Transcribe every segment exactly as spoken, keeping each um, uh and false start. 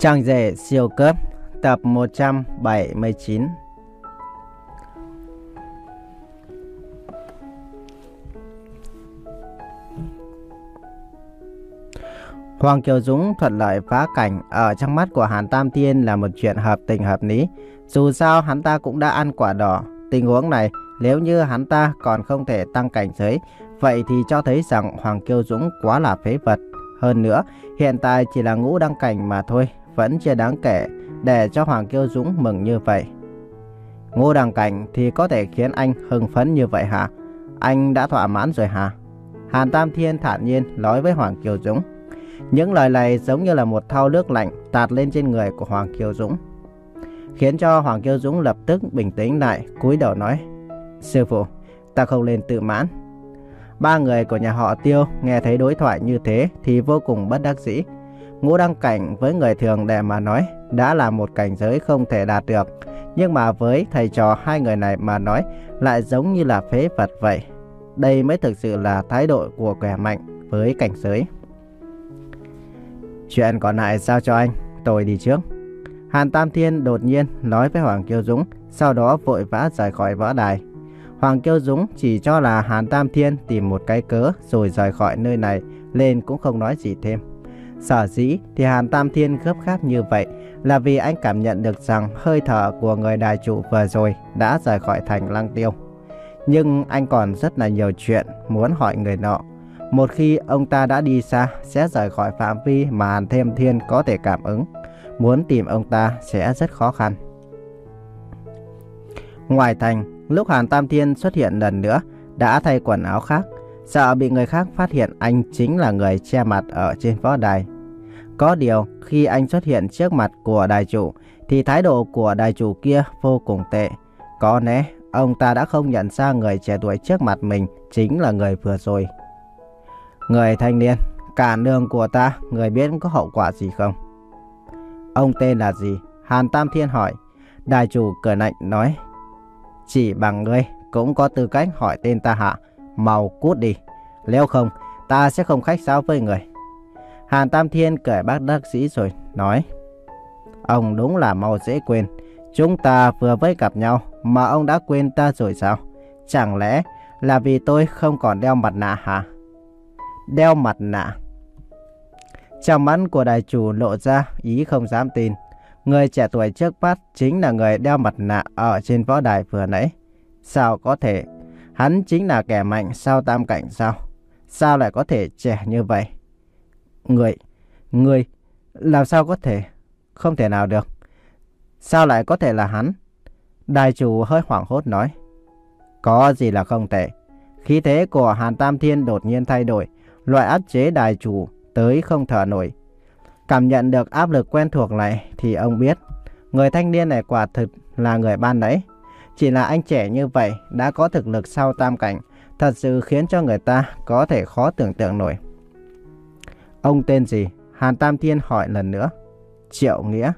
Trang rể siêu cấp tập một trăm bảy mươi chín. Hoàng Kiều Dũng thuận lợi phá cảnh ở trong mắt của Hàn Tam Thiên là một chuyện hợp tình hợp lý. Dù sao hắn ta cũng đã ăn quả đỏ. Tình huống này nếu như hắn ta còn không thể tăng cảnh giới, vậy thì cho thấy rằng Hoàng Kiều Dũng quá là phế vật. Hơn nữa hiện tại chỉ là ngũ đăng cảnh mà thôi, vẫn chưa đáng kể để cho Hoàng Kiều Dũng mừng như vậy. Ngũ đăng cảnh thì có thể khiến anh hưng phấn như vậy hả? Anh đã thỏa mãn rồi hả? Hàn Tam Thiên thản nhiên nói với Hoàng Kiều Dũng. Những lời này giống như là một thau nước lạnh tạt lên trên người của Hoàng Kiều Dũng, khiến cho Hoàng Kiều Dũng lập tức bình tĩnh lại, cúi đầu nói: Sư phụ, ta không nên tự mãn. Ba người của nhà họ Tiêu nghe thấy đối thoại như thế thì vô cùng bất đắc dĩ. Ngũ đăng cảnh với người thường để mà nói đã là một cảnh giới không thể đạt được, nhưng mà với thầy trò hai người này mà nói lại giống như là phế vật vậy. Đây mới thực sự là thái độ của kẻ mạnh với cảnh giới. Chuyện còn lại giao cho anh, tôi đi trước. Hàn Tam Thiên đột nhiên nói với Hoàng Kiều Dũng, sau đó vội vã rời khỏi võ đài. Hoàng Kiều Dũng chỉ cho là Hàn Tam Thiên tìm một cái cớ rồi rời khỏi nơi này, nên cũng không nói gì thêm. Sở dĩ thì Hàn Tam Thiên gấp gáp như vậy là vì anh cảm nhận được rằng hơi thở của người đài chủ vừa rồi đã rời khỏi thành Lăng Tiêu. Nhưng anh còn rất là nhiều chuyện muốn hỏi người nọ. Một khi ông ta đã đi xa sẽ rời khỏi phạm vi mà Hàn Thêm Thiên có thể cảm ứng. Muốn tìm ông ta sẽ rất khó khăn. Ngoài thành, lúc Hàn Tam Thiên xuất hiện lần nữa đã thay quần áo khác, sợ bị người khác phát hiện anh chính là người che mặt ở trên võ đài. Có điều khi anh xuất hiện trước mặt của đài chủ thì thái độ của đài chủ kia vô cùng tệ. Có lẽ ông ta đã không nhận ra người trẻ tuổi trước mặt mình chính là người vừa rồi. Người thanh niên, cả nương của ta, người biết có hậu quả gì không? Ông tên là gì? Hàn Tam Thiên hỏi. Đài chủ cười lạnh nói: Chỉ bằng ngươi cũng có tư cách hỏi tên ta hả? Mau cút đi, nếu không ta sẽ không khách sáo với người. Hàn Tam Thiên cười bác đắc dĩ rồi nói: Ông đúng là mau dễ quên. Chúng ta vừa mới gặp nhau mà ông đã quên ta rồi sao? Chẳng lẽ là vì tôi không còn đeo mặt nạ hả? Đeo mặt nạ? Trong mắt của đài chủ lộ ra ý không dám tin. Người trẻ tuổi trước mắt chính là người đeo mặt nạ ở trên võ đài vừa nãy. Sao có thể? Hắn chính là kẻ mạnh sau tam cảnh sao? Sao lại có thể trẻ như vậy? Người, người, làm sao có thể? Không thể nào được. Sao lại có thể là hắn? Đài chủ hơi hoảng hốt nói. Có gì là không thể? Khí thế của Hàn Tam Thiên đột nhiên thay đổi, loại áp chế đài chủ tới không thở nổi. Cảm nhận được áp lực quen thuộc này thì ông biết người thanh niên này quả thực là người ban nãy. Chỉ là anh trẻ như vậy đã có thực lực sau tam cảnh, thật sự khiến cho người ta có thể khó tưởng tượng nổi. Ông tên gì? Hàn Tam Thiên hỏi lần nữa. Triệu Nghĩa.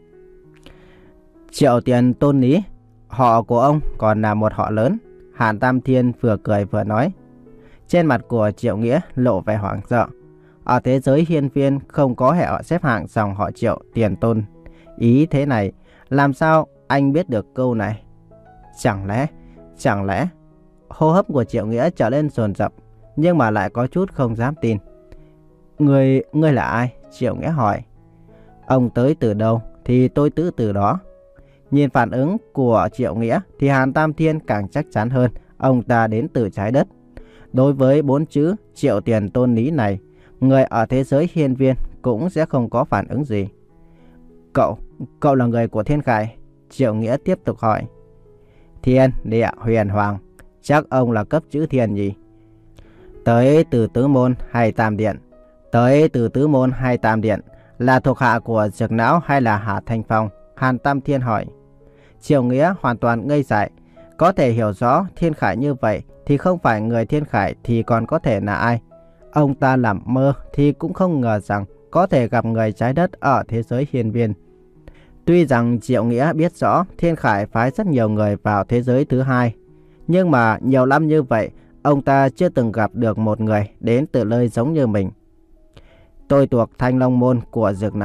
Triệu Tiền Tôn Lý. Họ của ông còn là một họ lớn. Hàn Tam Thiên vừa cười vừa nói. Trên mặt của Triệu Nghĩa lộ vẻ hoảng sợ. Ở thế giới hiên viên không có hệ xếp hạng dòng họ Triệu Tiền Tôn. Ý thế này, làm sao anh biết được câu này? Chẳng lẽ, chẳng lẽ... Hô hấp của Triệu Nghĩa trở lên dồn dập, nhưng mà lại có chút không dám tin. Người, ngươi là ai? Triệu Nghĩa hỏi. Ông tới từ đâu thì tôi tới từ đó. Nhìn phản ứng của Triệu Nghĩa thì Hàn Tam Thiên càng chắc chắn hơn ông ta đến từ trái đất. Đối với bốn chữ Triệu Tiền Tôn Lý này, người ở thế giới hiên viên cũng sẽ không có phản ứng gì. Cậu, cậu là người của Thiên Khải? Triệu Nghĩa tiếp tục hỏi. Thiên Địa Huyền Hoàng, chắc ông là cấp chữ thiên nhỉ? Tới từ tứ môn hay tam điện? Tới từ tứ môn hay tam điện, là thuộc hạ của Dược Não hay là Hà Thanh Phong? Hàn Tam Thiên hỏi. Triệu Nghĩa hoàn toàn ngây dại. Có thể hiểu rõ Thiên Khải như vậy thì không phải người Thiên Khải thì còn có thể là ai? Ông ta làm mơ thì cũng không ngờ rằng có thể gặp người trái đất ở thế giới hiên viên. Tuy rằng Triệu Nghĩa biết rõ Thiên Khải phái rất nhiều người vào thế giới thứ hai, nhưng mà nhiều năm như vậy ông ta chưa từng gặp được một người đến từ nơi giống như mình. Tôi thuộc Thanh Long Môn của Dược Não.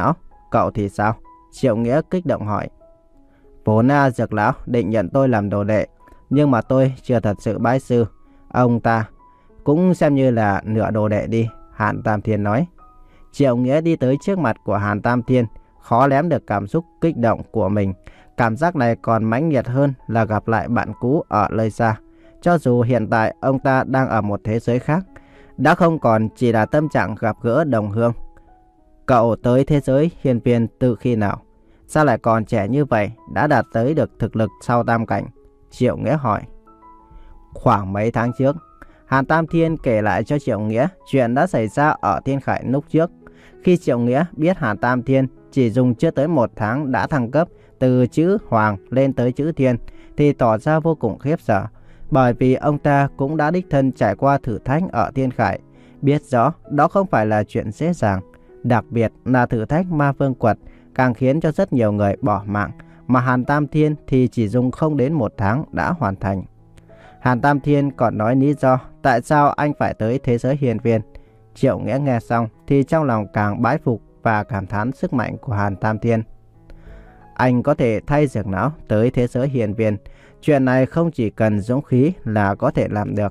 cậu thì sao? Triệu Nghĩa kích động hỏi. Vốn à, Dược lão định nhận tôi làm đồ đệ, nhưng mà tôi chưa thật sự bái sư. Ông ta cũng xem như là nửa đồ đệ đi, Hàn Tam Thiên nói. Triệu Nghĩa đi tới trước mặt của Hàn Tam Thiên, khó nén được cảm xúc kích động của mình. Cảm giác này còn mãnh liệt hơn là gặp lại bạn cũ ở nơi xa. Cho dù hiện tại ông ta đang ở một thế giới khác, đã không còn chỉ là tâm trạng gặp gỡ đồng hương. Cậu tới thế giới hiên viên từ khi nào? Sao lại còn trẻ như vậy, đã đạt tới được thực lực sau tam cảnh? Triệu Nghĩa hỏi. Khoảng mấy tháng trước, Hàn Tam Thiên kể lại cho Triệu Nghĩa chuyện đã xảy ra ở Thiên Khải lúc trước. Khi Triệu Nghĩa biết Hàn Tam Thiên chỉ dùng chưa tới một tháng đã thăng cấp từ chữ Hoàng lên tới chữ Thiên, thì tỏ ra vô cùng khiếp sợ. Bởi vì ông ta cũng đã đích thân trải qua thử thách ở Thiên Khải, biết rõ đó không phải là chuyện dễ dàng. Đặc biệt là thử thách Ma Vương Quật càng khiến cho rất nhiều người bỏ mạng, mà Hàn Tam Thiên thì chỉ dùng không đến một tháng đã hoàn thành. Hàn Tam Thiên còn nói lý do tại sao anh phải tới thế giới hiên viên. Triệu Nghĩa nghe xong thì trong lòng càng bái phục và cảm thán sức mạnh của Hàn Tam Thiên. Anh có thể thay Dược lão tới thế giới hiên viên, chuyện này không chỉ cần dũng khí là có thể làm được.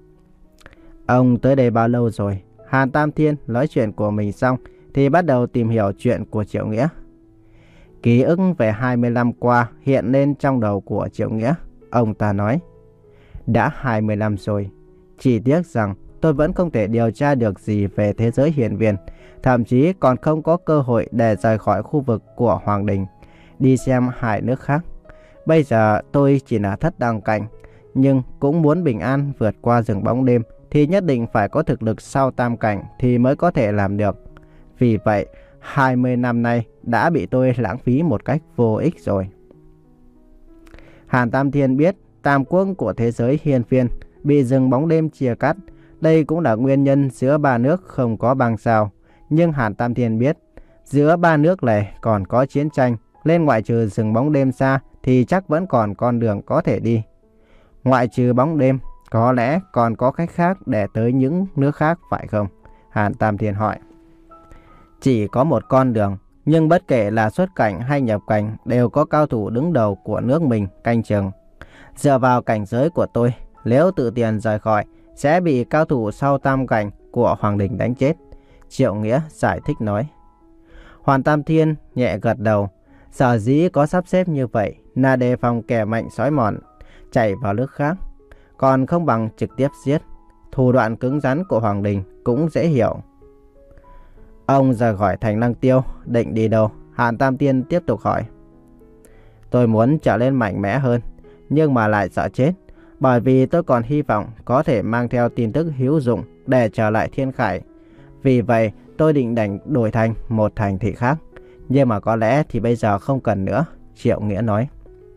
Ông tới đây bao lâu rồi? Hàn Tam Thiên nói chuyện của mình xong thì bắt đầu tìm hiểu chuyện của Triệu Nghĩa. Ký ức về hai mươi năm qua hiện lên trong đầu của Triệu Nghĩa. Ông ta nói. Đã hai mươi năm rồi. Chỉ tiếc rằng tôi vẫn không thể điều tra được gì về thế giới hiên viên. Thậm chí còn không có cơ hội để rời khỏi khu vực của Hoàng Đình, đi xem hai nước khác. Bây giờ tôi chỉ là thất đăng cảnh, nhưng cũng muốn bình an vượt qua rừng bóng đêm thì nhất định phải có thực lực sau tam cảnh thì mới có thể làm được. Vì vậy, hai mươi năm nay đã bị tôi lãng phí một cách vô ích rồi. Hàn Tam Thiên biết tam quốc của thế giới hiên viên bị rừng bóng đêm chia cắt. Đây cũng là nguyên nhân giữa ba nước không có bang sao. Nhưng Hàn Tam Thiên biết giữa ba nước này còn có chiến tranh, nên ngoại trừ rừng bóng đêm xa thì chắc vẫn còn con đường có thể đi. Ngoại trừ bóng đêm, có lẽ còn có cách khác để tới những nước khác phải không? Hàn Tam Thiên hỏi. Chỉ có một con đường, nhưng bất kể là xuất cảnh hay nhập cảnh đều có cao thủ đứng đầu của nước mình canh chừng. Dựa vào cảnh giới của tôi, nếu tự tiền rời khỏi sẽ bị cao thủ sau tam cảnh của Hoàng Đình đánh chết. Triệu Nghĩa giải thích nói. Hoàn Tam Thiên nhẹ gật đầu. Sở dĩ có sắp xếp như vậy là đề phòng kẻ mạnh sói mòn chạy vào nước khác, còn không bằng trực tiếp giết. Thủ đoạn cứng rắn của Hoàng Đình cũng dễ hiểu. Ông rời khỏi thành Lăng Tiêu định đi đâu? Hàn Tam Thiên tiếp tục hỏi. Tôi muốn trở lên mạnh mẽ hơn, nhưng mà lại sợ chết, bởi vì tôi còn hy vọng có thể mang theo tin tức hữu dụng để trở lại Thiên Khải. Vì vậy tôi định đánh đổi thành một thành thị khác, nhưng mà có lẽ thì bây giờ không cần nữa, Triệu Nghĩa nói.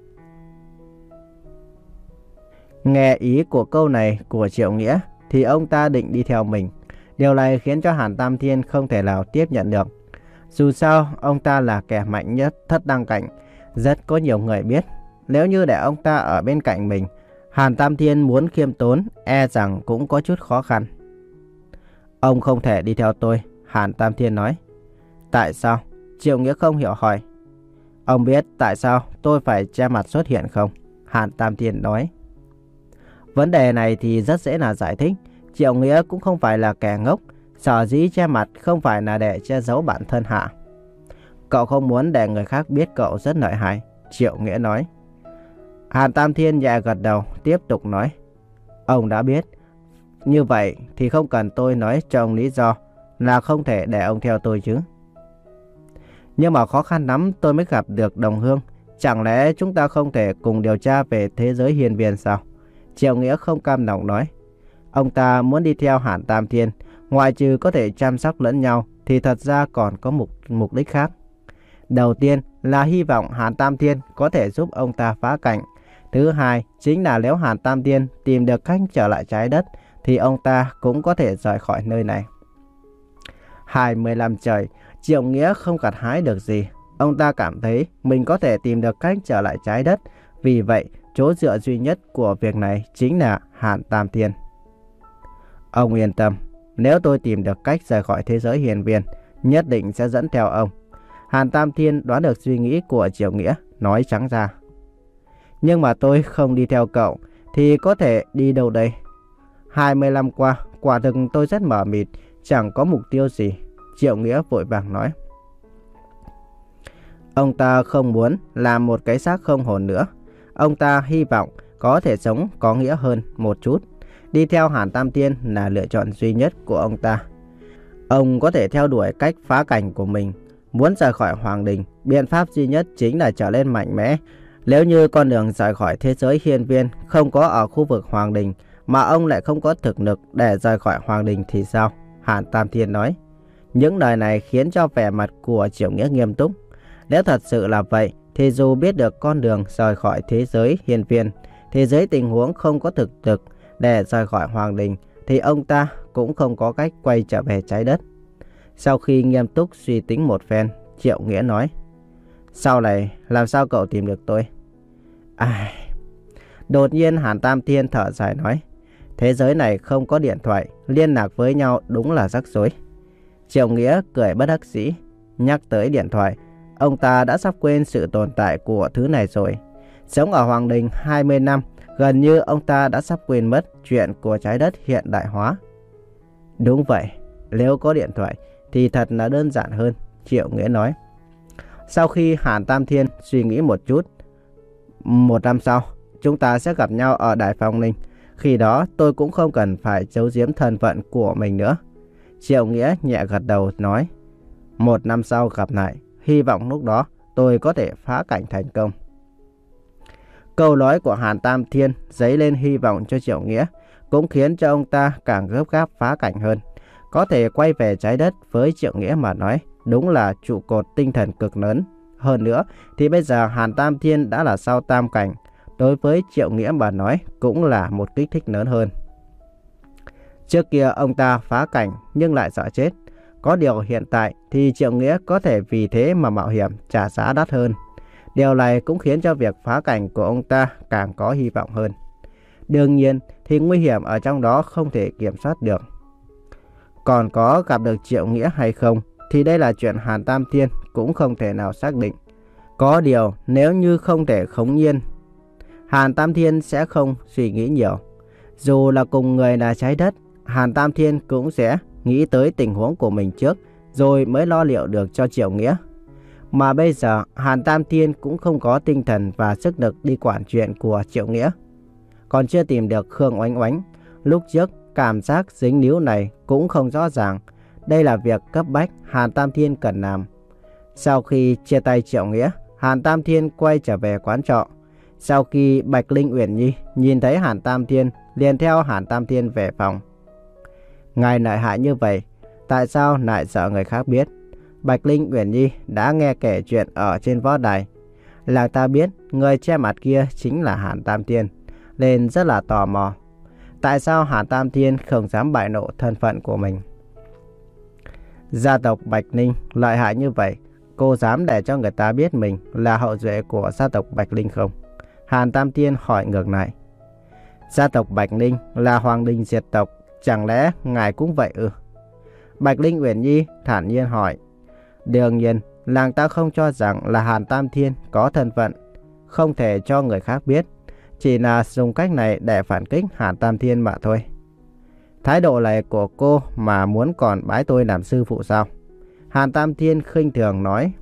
Nghe ý của câu này của Triệu Nghĩa thì ông ta định đi theo mình. Điều này khiến cho Hàn Tam Thiên không thể nào tiếp nhận được. Dù sao ông ta là kẻ mạnh nhất thất đăng cảnh, rất có nhiều người biết. Nếu như để ông ta ở bên cạnh mình, Hàn Tam Thiên muốn khiêm tốn e rằng cũng có chút khó khăn. Ông không thể đi theo tôi, Hàn Tam Thiên nói. Tại sao? Triệu Nghĩa không hiểu hỏi. Ông biết tại sao tôi phải che mặt xuất hiện không? Hàn Tam Thiên nói. Vấn đề này thì rất dễ là giải thích. Triệu Nghĩa cũng không phải là kẻ ngốc. Sở dĩ che mặt không phải là để che giấu bản thân hả? Cậu không muốn để người khác biết cậu rất lợi hại, Triệu Nghĩa nói. Hàn Tam Thiên nhẹ gật đầu, tiếp tục nói. Ông đã biết. Như vậy thì không cần tôi nói cho ông lý do là không thể để ông theo tôi chứ. Nhưng mà khó khăn lắm tôi mới gặp được đồng hương. Chẳng lẽ chúng ta không thể cùng điều tra về thế giới hiên viên sao? Triệu Nghĩa không cam lòng nói. Ông ta muốn đi theo Hàn Tam Thiên, ngoại trừ có thể chăm sóc lẫn nhau thì thật ra còn có mục, mục đích khác. Đầu tiên là hy vọng Hàn Tam Thiên có thể giúp ông ta phá cảnh. Thứ hai chính là nếu Hàn Tam Thiên tìm được cách trở lại trái đất thì ông ta cũng có thể rời khỏi nơi này. hai mươi năm trời, Triệu Nghĩa không gặt hái được gì. Ông ta cảm thấy mình có thể tìm được cách trở lại trái đất. Vì vậy, chỗ dựa duy nhất của việc này chính là Hàn Tam Thiên. Ông yên tâm, nếu tôi tìm được cách rời khỏi thế giới hiên viên, nhất định sẽ dẫn theo ông. Hàn Tam Thiên đoán được suy nghĩ của Triệu Nghĩa, nói trắng ra. Nhưng mà tôi không đi theo cậu, thì có thể đi đâu đây? hai mươi năm qua, quả thực tôi rất mờ mịt, chẳng có mục tiêu gì. Triệu Nghĩa vội vàng nói. Ông ta không muốn làm một cái xác không hồn nữa. Ông ta hy vọng có thể sống có nghĩa hơn một chút. Đi theo Hàn Tam Thiên là lựa chọn duy nhất của ông ta. Ông có thể theo đuổi cách phá cảnh của mình. Muốn rời khỏi Hoàng Đình, biện pháp duy nhất chính là trở lên mạnh mẽ. Nếu như con đường rời khỏi thế giới hiên viên không có ở khu vực Hoàng Đình, mà ông lại không có thực lực để rời khỏi Hoàng Đình thì sao? Hàn Tam Thiên nói. Những lời này khiến cho vẻ mặt của Triệu Nghĩa nghiêm túc. Nếu thật sự là vậy, thì dù biết được con đường rời khỏi thế giới hiên viên, thì dưới tình huống không có thực lực để rời khỏi Hoàng Đình, thì ông ta cũng không có cách quay trở về trái đất. Sau khi nghiêm túc suy tính một phen, Triệu Nghĩa nói. Sau này, làm sao cậu tìm được tôi? Ai... Đột nhiên Hàn Tam Thiên thở dài nói. Thế giới này không có điện thoại, liên lạc với nhau đúng là rắc rối. Triệu Nghĩa cười bất đắc dĩ. Nhắc tới điện thoại, ông ta đã sắp quên sự tồn tại của thứ này rồi. Sống ở Hoàng Đình hai mươi năm, gần như ông ta đã sắp quên mất chuyện của trái đất hiện đại hóa. Đúng vậy, nếu có điện thoại thì thật là đơn giản hơn, Triệu Nghĩa nói. Sau khi Hàn Tam Thiên suy nghĩ một chút, một năm sau, chúng ta sẽ gặp nhau ở Đại Phong Ninh. Khi đó tôi cũng không cần phải giấu giếm thân phận của mình nữa. Triệu Nghĩa nhẹ gật đầu nói. Một năm sau gặp lại, hy vọng lúc đó tôi có thể phá cảnh thành công. Câu nói của Hàn Tam Thiên dấy lên hy vọng cho Triệu Nghĩa, cũng khiến cho ông ta càng gấp gáp phá cảnh hơn. Có thể quay về trái đất với Triệu Nghĩa mà nói, đúng là trụ cột tinh thần cực lớn. Hơn nữa thì bây giờ Hàn Tam Thiên đã là sao tam cảnh, đối với Triệu Nghĩa mà nói cũng là một kích thích lớn hơn. Trước kia ông ta phá cảnh nhưng lại sợ chết. Có điều hiện tại thì Triệu Nghĩa có thể vì thế mà mạo hiểm trả giá đắt hơn. Điều này cũng khiến cho việc phá cảnh của ông ta càng có hy vọng hơn. Đương nhiên thì nguy hiểm ở trong đó không thể kiểm soát được. Còn có gặp được Triệu Nghĩa hay không thì đây là chuyện Hàn Tam Thiên cũng không thể nào xác định. Có điều nếu như không thể khống nhiên, Hàn Tam Thiên sẽ không suy nghĩ nhiều. Dù là cùng người là trái đất, Hàn Tam Thiên cũng sẽ nghĩ tới tình huống của mình trước, rồi mới lo liệu được cho Triệu Nghĩa. Mà bây giờ Hàn Tam Thiên cũng không có tinh thần và sức lực đi quản chuyện của Triệu Nghĩa. Còn chưa tìm được Khương Oánh Oánh, lúc trước cảm giác dính níu này cũng không rõ ràng. Đây là việc cấp bách Hàn Tam Thiên cần làm. Sau khi chia tay Triệu Nghĩa, Hàn Tam Thiên quay trở về quán trọ. Sau khi Bạch Linh Uyển Nhi nhìn thấy Hàn Tam Thiên, liền theo Hàn Tam Thiên về phòng. Ngài lợi hại như vậy, tại sao lại sợ người khác biết? Bạch Linh Uyển Nhi đã nghe kể chuyện ở trên võ đài. Là ta biết người che mặt kia chính là Hàn Tam Thiên, nên rất là tò mò. Tại sao Hàn Tam Thiên không dám bại lộ thân phận của mình? Gia tộc Bạch Ninh lợi hại như vậy, cô dám để cho người ta biết mình là hậu duệ của gia tộc Bạch Ninh không? Hàn Tam Thiên hỏi ngược lại. Gia tộc Bạch Ninh là Hoàng Đình diệt tộc, chẳng lẽ ngài cũng vậy ư? Bạch Linh Uyển Nhi thản nhiên hỏi. Đương nhiên, làng ta không cho rằng là Hàn Tam Thiên có thân phận, không thể cho người khác biết, chỉ là dùng cách này để phản kích Hàn Tam Thiên mà thôi. Thái độ này của cô mà muốn còn bái tôi làm sư phụ sao? Hàn Tam Thiên khinh thường nói.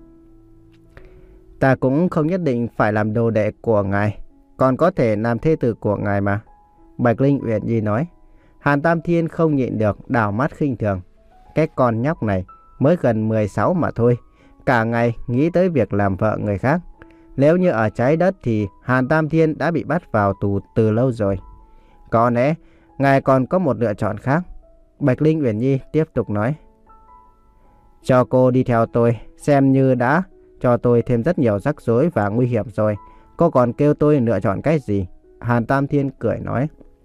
Ta cũng không nhất định phải làm đồ đệ của ngài, còn có thể làm thê tử của ngài mà. Bạch Linh Uyển Nhi nói. Hàn Tam Thiên không nhịn được đảo mắt khinh thường. Cái con nhóc này mới gần mười sáu mà thôi, cả ngày nghĩ tới việc làm vợ người khác. Nếu như ở trái đất thì Hàn Tam Thiên đã bị bắt vào tù từ lâu rồi. Có lẽ ngài còn có một lựa chọn khác. Bạch Linh Uyển Nhi tiếp tục nói. Cho cô đi theo tôi, xem như đã cho tôi thêm rất nhiều rắc rối và nguy hiểm rồi. Cô còn kêu tôi lựa chọn cái gì? Hàn Tam Thiên cười nói.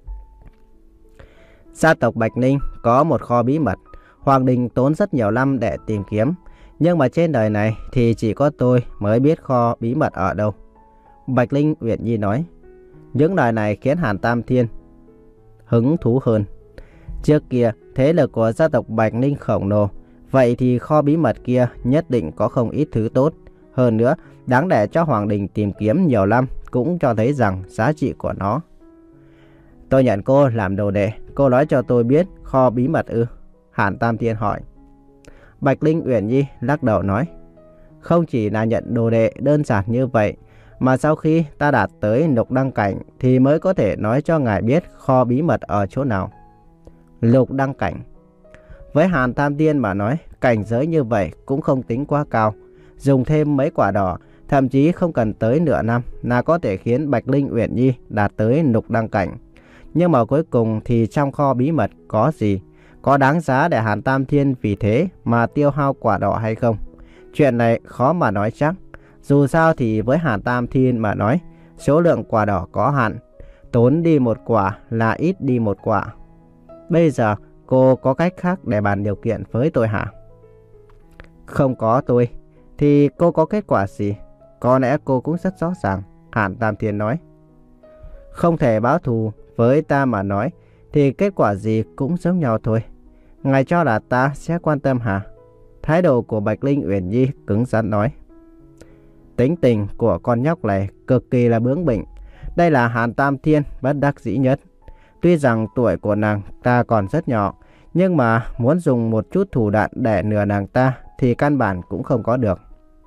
Gia tộc Bạch Ninh có một kho bí mật, Hoàng Đình tốn rất nhiều năm để tìm kiếm. Nhưng mà trên đời này thì chỉ có tôi mới biết kho bí mật ở đâu. Bạch Linh Uyển Nhi nói. Những lời này khiến Hàn Tam Thiên hứng thú hơn. Trước kia, thế lực của gia tộc Bạch Ninh khổng lồ, Vậy thì kho bí mật kia nhất định có không ít thứ tốt. Hơn nữa, đáng để cho Hoàng Đình tìm kiếm nhiều năm cũng cho thấy rằng giá trị của nó. Tôi nhận cô làm đồ đệ, cô nói cho tôi biết kho bí mật ư? Hàn Tam Thiên hỏi. Bạch Linh Uyển Nhi lắc đầu nói. Không chỉ là nhận đồ đệ đơn giản như vậy, mà sau khi ta đạt tới lục đăng cảnh thì mới có thể nói cho ngài biết kho bí mật ở chỗ nào. Lục đăng cảnh. Với Hàn Tam Thiên mà nói, cảnh giới như vậy cũng không tính quá cao. Dùng thêm mấy quả đỏ, thậm chí không cần tới nửa năm là có thể khiến Bạch Linh Uyển Nhi đạt tới lục đăng cảnh. Nhưng mà cuối cùng thì trong kho bí mật có gì? Có đáng giá để Hàn Tam Thiên vì thế mà tiêu hao quả đỏ hay không? Chuyện này khó mà nói chắc. Dù sao thì với Hàn Tam Thiên mà nói, số lượng quả đỏ có hạn. Tốn đi một quả là ít đi một quả. Bây giờ cô có cách khác để bàn điều kiện với tôi hả? Không có tôi, thì cô có kết quả gì? Có lẽ cô cũng rất rõ ràng, Hàn Tam Thiên nói. Không thể báo thù, với ta mà nói, thì kết quả gì cũng giống nhau thôi. Ngài cho là ta sẽ quan tâm hả? Thái độ của Bạch Linh Uyển Nhi cứng rắn nói. Tính tình của con nhóc này cực kỳ là bướng bỉnh. Đây là Hàn Tam Thiên bất đắc dĩ nhất. Tuy rằng tuổi của nàng ta còn rất nhỏ, nhưng mà muốn dùng một chút thủ đoạn để lừa nàng ta thì căn bản cũng không có được.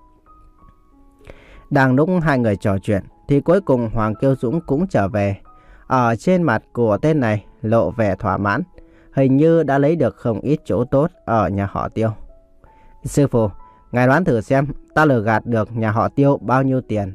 Đang lúc hai người trò chuyện thì cuối cùng Hoàng Kiêu Dũng cũng trở về. Ở trên mặt của tên này lộ vẻ thỏa mãn, hình như đã lấy được không ít chỗ tốt ở nhà họ Tiêu. Sư phụ, ngài đoán thử xem ta lừa gạt được nhà họ Tiêu bao nhiêu tiền?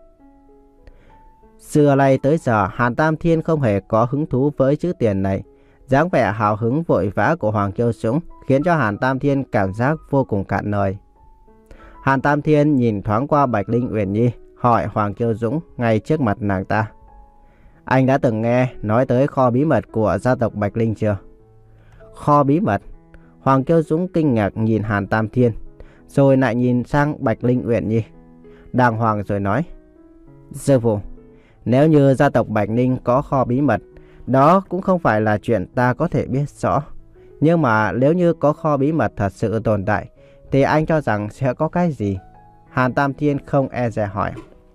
Xưa nay tới giờ Hàn Tam Thiên không hề có hứng thú với chữ tiền này. Dáng vẻ hào hứng vội vã của Hoàng Kiêu Dũng khiến cho Hàn Tam Thiên cảm giác vô cùng cạn lời. Hàn Tam Thiên nhìn thoáng qua Bạch Linh Uyển Nhi, hỏi Hoàng Kiêu Dũng ngay trước mặt nàng ta. Anh đã từng nghe nói tới kho bí mật của gia tộc Bạch Linh chưa? Kho bí mật? Hoàng Kiêu Dũng kinh ngạc nhìn Hàn Tam Thiên, rồi lại nhìn sang Bạch Linh Uyển Nhi. Đàng hoàng rồi nói. Sư phụ, nếu như gia tộc Bạch Linh có kho bí mật, đó cũng không phải là chuyện ta có thể biết rõ. Nhưng mà nếu như có kho bí mật thật sự tồn tại, thì anh cho rằng sẽ có cái gì? Hàn Tam Thiên không e dè hỏi.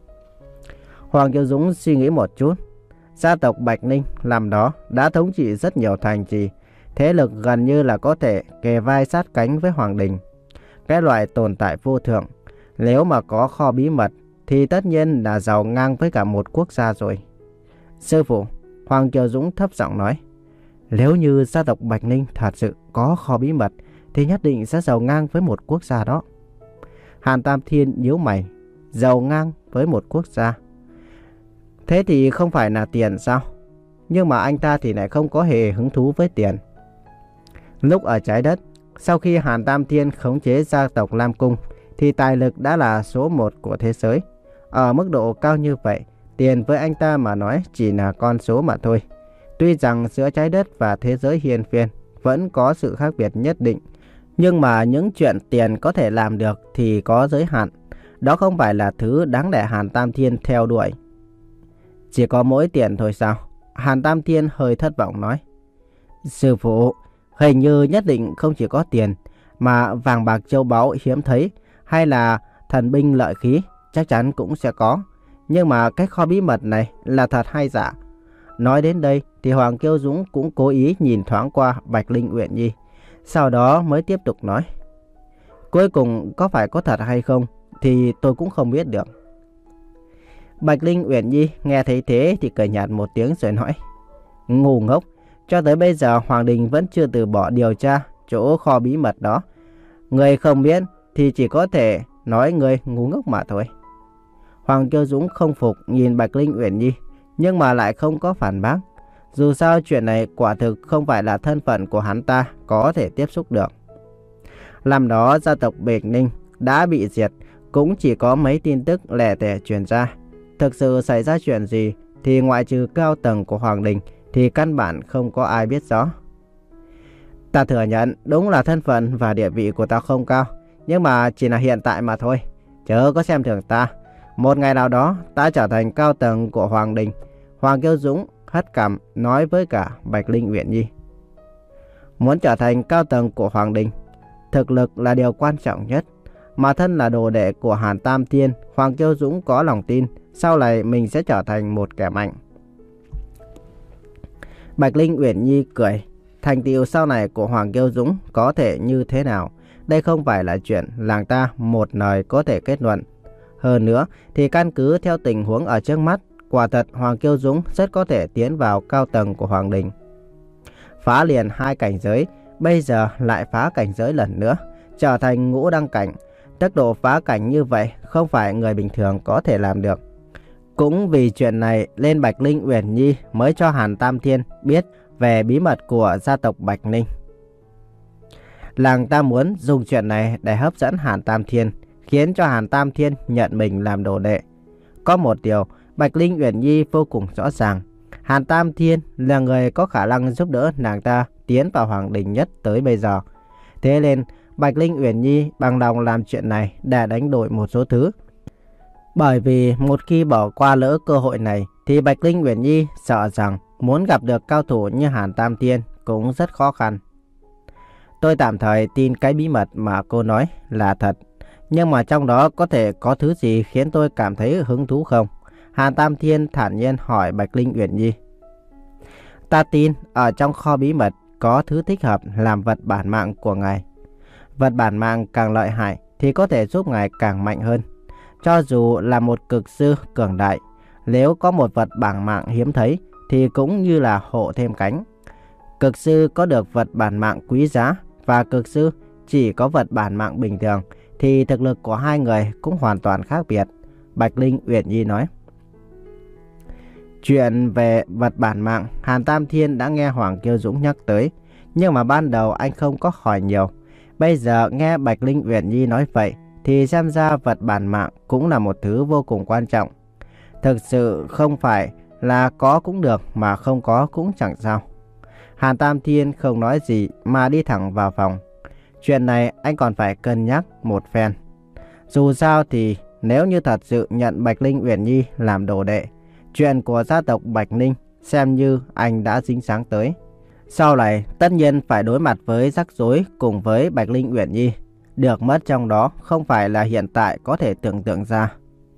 Hoàng Kiêu Dũng suy nghĩ một chút. Gia tộc Bạch Linh làm đó đã thống trị rất nhiều thành trì, thế lực gần như là có thể kề vai sát cánh với Hoàng Đình. Cái loại tồn tại vô thượng, nếu mà có kho bí mật thì tất nhiên là giàu ngang với cả một quốc gia rồi. Sư phụ, Hoàng Kiều Dũng thấp giọng nói, nếu như gia tộc Bạch Linh thật sự có kho bí mật thì nhất định sẽ giàu ngang với một quốc gia đó. Hàn Tam Thiên nhíu mày, giàu ngang với một quốc gia. Thế thì không phải là tiền sao? Nhưng mà anh ta thì lại không có hề hứng thú với tiền. Lúc ở trái đất, sau khi Hàn Tam Thiên khống chế gia tộc Lam Cung, thì tài lực đã là số một của thế giới. Ở mức độ cao như vậy, tiền với anh ta mà nói chỉ là con số mà thôi. Tuy rằng giữa trái đất và thế giới hiên phiên vẫn có sự khác biệt nhất định, nhưng mà những chuyện tiền có thể làm được thì có giới hạn. Đó không phải là thứ đáng để Hàn Tam Thiên theo đuổi. Chỉ có mỗi tiền thôi sao? Hàn Tam Thiên hơi thất vọng nói. Sư phụ, hình như nhất định không chỉ có tiền, mà vàng bạc châu báu hiếm thấy hay là thần binh lợi khí chắc chắn cũng sẽ có. Nhưng mà cái kho bí mật này là thật hay giả? Nói đến đây thì Hoàng Kiêu Dũng cũng cố ý nhìn thoáng qua Bạch Linh Uyển Nhi, sau đó mới tiếp tục nói. Cuối cùng có phải có thật hay không thì tôi cũng không biết được. Bạch Linh Uyển Nhi nghe thấy thế thì cười nhạt một tiếng rồi nói. Ngu ngốc, cho tới bây giờ Hoàng Đình vẫn chưa từ bỏ điều tra chỗ kho bí mật đó. Người không biết thì chỉ có thể nói người ngu ngốc mà thôi. Hoàng Kiêu Dũng không phục nhìn Bạch Linh Uyển Nhi, nhưng mà lại không có phản bác. Dù sao chuyện này quả thực không phải là thân phận của hắn ta có thể tiếp xúc được. Làm đó gia tộc Bạch Linh đã bị diệt, cũng chỉ có mấy tin tức lẻ tẻ truyền ra. Thực sự xảy ra chuyện gì thì ngoại trừ cao tầng của Hoàng Đình thì căn bản không có ai biết rõ. Ta thừa nhận đúng là thân phận và địa vị của ta không cao, nhưng mà chỉ là hiện tại mà thôi. Chớ có xem thường ta. Một ngày nào đó ta trở thành cao tầng của Hoàng Đình. Hoàng Kiêu Dũng hất cằm nói với cả Bạch Linh Uyển Nhi. Muốn trở thành cao tầng của Hoàng Đình, thực lực là điều quan trọng nhất. Mà thân là đồ đệ của Hàn Tam Thiên, Hoàng Kiêu Dũng có lòng tin sau này mình sẽ trở thành một kẻ mạnh. Bạch Linh Uyển Nhi cười. Thành tựu sau này của Hoàng Kiêu Dũng có thể như thế nào? Đây không phải là chuyện làng ta một lời có thể kết luận. Hơn nữa thì căn cứ theo tình huống ở trước mắt, quả thật Hoàng Kiêu Dũng rất có thể tiến vào cao tầng của Hoàng Đình. Phá liền hai cảnh giới, bây giờ lại phá cảnh giới lần nữa, trở thành ngũ đăng cảnh. Tốc độ phá cảnh như vậy không phải người bình thường có thể làm được. Cũng vì chuyện này nên Bạch Linh Uyển Nhi mới cho Hàn Tam Thiên biết về bí mật của gia tộc Bạch Ninh. Làng ta muốn dùng chuyện này để hấp dẫn Hàn Tam Thiên, khiến cho Hàn Tam Thiên nhận mình làm đồ đệ. Có một điều Bạch Linh Uyển Nhi vô cùng rõ ràng, Hàn Tam Thiên là người có khả năng giúp đỡ nàng ta tiến vào Hoàng Đình nhất tới bây giờ. Thế nên Bạch Linh Uyển Nhi bằng lòng làm chuyện này để đánh đổi một số thứ. Bởi vì một khi bỏ qua lỡ cơ hội này thì Bạch Linh Uyển Nhi sợ rằng muốn gặp được cao thủ như Hàn Tam Thiên cũng rất khó khăn. Tôi tạm thời tin cái bí mật mà cô nói là thật. Nhưng mà trong đó có thể có thứ gì khiến tôi cảm thấy hứng thú không? Hàn Tam Thiên thản nhiên hỏi Bạch Linh Uyển Nhi. Ta tin ở trong kho bí mật có thứ thích hợp làm vật bản mạng của ngài. Vật bản mạng càng lợi hại thì có thể giúp ngài càng mạnh hơn. Cho dù là một cực sư cường đại, nếu có một vật bản mạng hiếm thấy thì cũng như là hộ thêm cánh. Cực sư có được vật bản mạng quý giá và cực sư chỉ có vật bản mạng bình thường thì thực lực của hai người cũng hoàn toàn khác biệt. Bạch Linh Uyển Nhi nói. Chuyện về vật bản mạng Hàn Tam Thiên đã nghe Hoàng Kiêu Dũng nhắc tới, nhưng mà ban đầu anh không có hỏi nhiều. Bây giờ nghe Bạch Linh Uyển Nhi nói vậy thì xem ra vật bản mạng cũng là một thứ vô cùng quan trọng. Thực sự không phải là có cũng được mà không có cũng chẳng sao. Hàn Tam Thiên không nói gì mà đi thẳng vào phòng. Chuyện này anh còn phải cân nhắc một phen. Dù sao thì nếu như thật sự nhận Bạch Linh Uyển Nhi làm đồ đệ, chuyện của gia tộc Bạch Ninh xem như anh đã dính sáng tới. Sau này tất nhiên phải đối mặt với rắc rối cùng với Bạch Linh Uyển Nhi. Được mất trong đó không phải là hiện tại có thể tưởng tượng ra.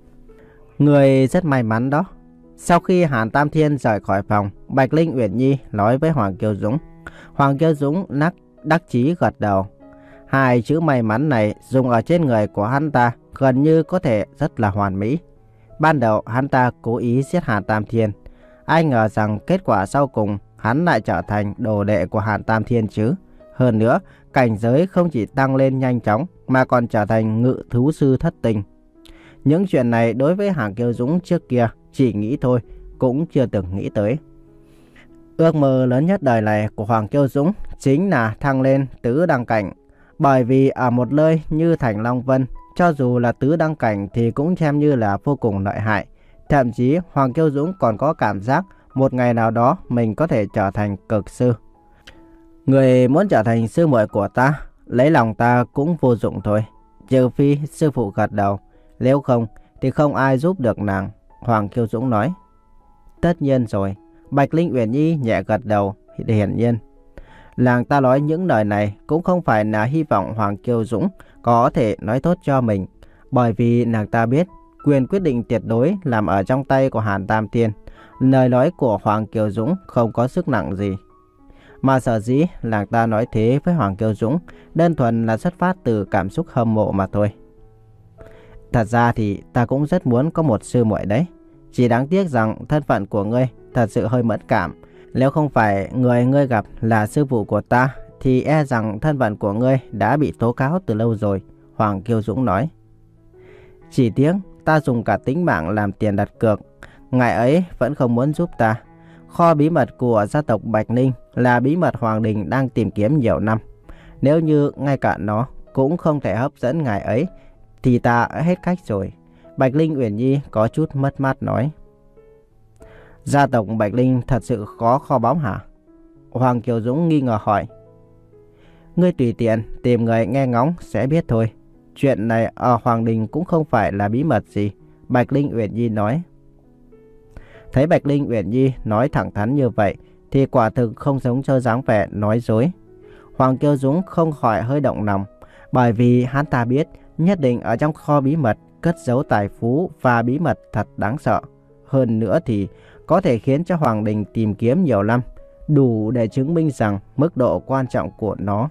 Người rất may mắn đó. Sau khi Hàn Tam Thiên rời khỏi phòng, Bạch Linh Uyển Nhi nói với Hoàng Kiêu Dũng. Hoàng Kiêu Dũng nắc đắc chí gật đầu. Hai chữ may mắn này dùng ở trên người của hắn ta gần như có thể rất là hoàn mỹ. Ban đầu hắn ta cố ý giết Hàn Tam Thiên. Ai ngờ rằng kết quả sau cùng hắn lại trở thành đồ đệ của Hàn Tam Thiên chứ. Hơn nữa, cảnh giới không chỉ tăng lên nhanh chóng mà còn trở thành ngự thú sư thất tình. Những chuyện này đối với Hoàng Kiêu Dũng trước kia chỉ nghĩ thôi, cũng chưa từng nghĩ tới. Ước mơ lớn nhất đời này của Hoàng Kiêu Dũng chính là thăng lên tứ đăng cảnh. Bởi vì ở một nơi như Thành Long Vân, cho dù là tứ đăng cảnh thì cũng xem như là vô cùng lợi hại. Thậm chí Hoàng Kiêu Dũng còn có cảm giác một ngày nào đó mình có thể trở thành cực sư. Người muốn trở thành sư muội của ta, lấy lòng ta cũng vô dụng thôi. Trừ phi sư phụ gật đầu, nếu không thì không ai giúp được nàng. Hoàng Kiêu Dũng nói. Tất nhiên rồi. Bạch Linh Uyển Nhi nhẹ gật đầu. Hiển nhiên làng ta nói những lời này cũng không phải là hy vọng Hoàng Kiêu Dũng có thể nói tốt cho mình. Bởi vì nàng ta biết quyền quyết định tuyệt đối nằm ở trong tay của Hàn Tam Thiên. Lời nói của Hoàng Kiêu Dũng không có sức nặng gì. Mà sở dĩ làng ta nói thế với Hoàng Kiêu Dũng đơn thuần là xuất phát từ cảm xúc hâm mộ mà thôi. Thật ra thì ta cũng rất muốn có một sư muội đấy. Chỉ đáng tiếc rằng thân phận của ngươi thật sự hơi mẫn cảm. Nếu không phải người ngươi gặp là sư phụ của ta thì e rằng thân phận của ngươi đã bị tố cáo từ lâu rồi. Hoàng Kiêu Dũng nói. Chỉ tiếc ta dùng cả tính mạng làm tiền đặt cược, ngài ấy vẫn không muốn giúp ta. Kho bí mật của gia tộc Bạch Ninh là bí mật Hoàng Đình đang tìm kiếm nhiều năm. Nếu như ngay cả nó cũng không thể hấp dẫn ngài ấy thì ta hết cách rồi. Bạch Linh Uyển Nhi có chút mất mát nói. Gia tộc Bạch Linh thật sự có kho báu hả? Hoàng Kiều Dũng nghi ngờ hỏi. Ngươi tùy tiện tìm người nghe ngóng sẽ biết thôi. Chuyện này ở Hoàng Đình cũng không phải là bí mật gì. Bạch Linh Uyển Nhi nói. Thấy Bạch Linh Uyển Nhi nói thẳng thắn như vậy thì quả thực không giống cho dáng vẻ nói dối. Hoàng Kiêu Dũng không khỏi hơi động lòng. Bởi vì hắn ta biết nhất định ở trong kho bí mật cất giấu tài phú và bí mật thật đáng sợ. Hơn nữa thì có thể khiến cho Hoàng Đình tìm kiếm nhiều năm, đủ để chứng minh rằng mức độ quan trọng của nó.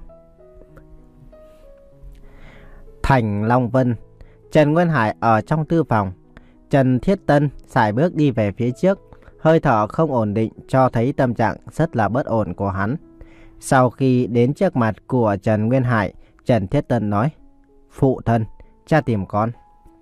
Thành Long Vân. Trần Nguyên Hải ở trong thư phòng. Trần Thiết Tân sải bước đi về phía trước, hơi thở không ổn định cho thấy tâm trạng rất là bất ổn của hắn. Sau khi đến trước mặt của Trần Nguyên Hải, Trần Thiết Tân nói: "Phụ thân, cha tìm con."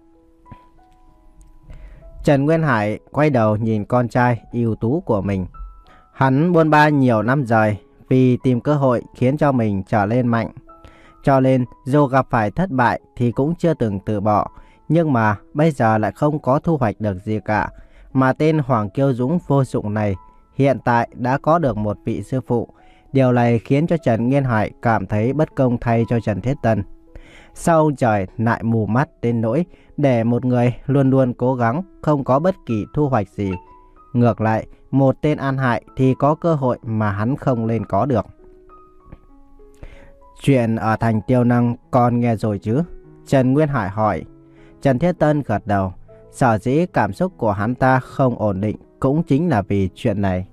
Trần Nguyên Hải quay đầu nhìn con trai ưu tú của mình. Hắn buôn ba nhiều năm rồi vì tìm cơ hội khiến cho mình trở lên mạnh. Cho nên dù gặp phải thất bại thì cũng chưa từng từ bỏ. Nhưng mà bây giờ lại không có thu hoạch được gì cả. Mà tên Hoàng Kiêu Dũng vô dụng này hiện tại đã có được một vị sư phụ. Điều này khiến cho Trần Nguyên Hải cảm thấy bất công thay cho Trần Thiết Tân. Sao trời lại mù mắt đến nỗi để một người luôn luôn cố gắng không có bất kỳ thu hoạch gì. Ngược lại, một tên an hại thì có cơ hội mà hắn không lên có được. Chuyện ở thành Tiêu Năng con nghe rồi chứ? Trần Nguyên Hải hỏi. Trần Thiết Tân gật đầu. Sở dĩ cảm xúc của hắn ta không ổn định cũng chính là vì chuyện này.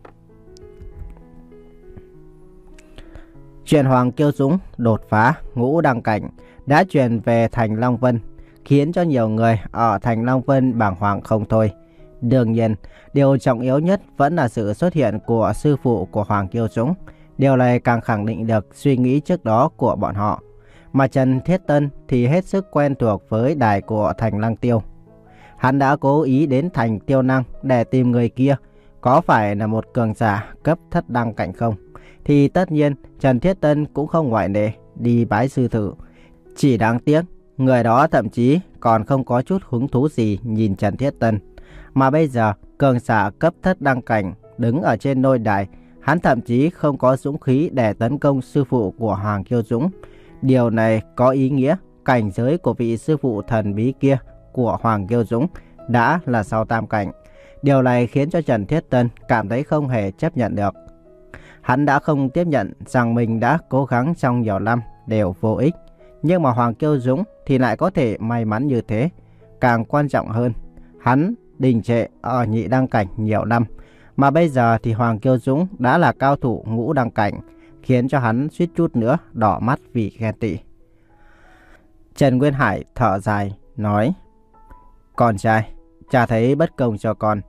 Chuyện Hoàng Kiêu Dũng đột phá ngũ đăng cảnh đã truyền về thành Long Vân, khiến cho nhiều người ở thành Long Vân bàng hoàng không thôi. Đương nhiên, điều trọng yếu nhất vẫn là sự xuất hiện của sư phụ của Hoàng Kiêu Dũng. Điều này càng khẳng định được suy nghĩ trước đó của bọn họ. Mà Trần Thiết Tân thì hết sức quen thuộc với đài của thành Lăng Tiêu. Hắn đã cố ý đến thành Tiêu Năng để tìm người kia. Có phải là một cường giả cấp thất đăng cảnh không? Thì tất nhiên Trần Thiết Tân cũng không ngoại lệ đi bái sư thử. Chỉ đáng tiếc, người đó thậm chí còn không có chút hứng thú gì nhìn Trần Thiết Tân. Mà bây giờ cường giả cấp thất đăng cảnh đứng ở trên nôi đài, hắn thậm chí không có dũng khí để tấn công sư phụ của Hoàng Kiêu Dũng. Điều này có ý nghĩa cảnh giới của vị sư phụ thần bí kia của Hoàng Kiêu Dũng đã là sau tam cảnh. Điều này khiến cho Trần Thiết Tân cảm thấy không hề chấp nhận được. Hắn đã không tiếp nhận rằng mình đã cố gắng trong nhiều năm đều vô ích. Nhưng mà Hoàng Kiêu Dũng thì lại có thể may mắn như thế. Càng quan trọng hơn, hắn đình trệ ở nhị đăng cảnh nhiều năm. Mà bây giờ thì Hoàng Kiêu Dũng đã là cao thủ ngũ đăng cảnh, khiến cho hắn suýt chút nữa đỏ mắt vì ghen tị. Trần Nguyên Hải thở dài, nói: "Con trai, cha thấy bất công cho con.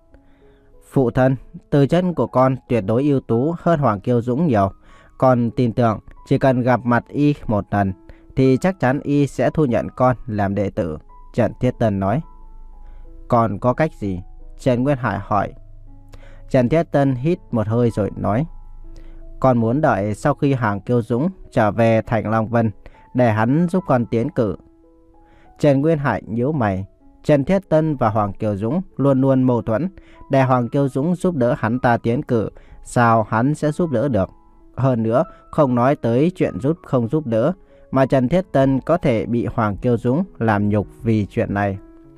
Phụ thân, tư chất của con tuyệt đối ưu tú hơn Hoàng Kiêu Dũng nhiều. Con tin tưởng chỉ cần gặp mặt y một lần thì chắc chắn y sẽ thu nhận con làm đệ tử." Trần Thiết Tân nói. "Còn có cách gì?" Trần Nguyên Hải hỏi. Trần Thiết Tân hít một hơi rồi nói: "Con muốn đợi sau khi Hoàng Kiêu Dũng trở về thành Long Vân để hắn giúp con tiến cử." Trần Nguyên Hải nhíu mày. Trần Thiết Tân và Hoàng Kiêu Dũng luôn luôn mâu thuẫn. Để Hoàng Kiêu Dũng giúp đỡ hắn ta tiến cử, sao hắn sẽ giúp đỡ được? Hơn nữa, không nói tới chuyện giúp không giúp đỡ, mà Trần Thiết Tân có thể bị Hoàng Kiêu Dũng làm nhục vì chuyện này.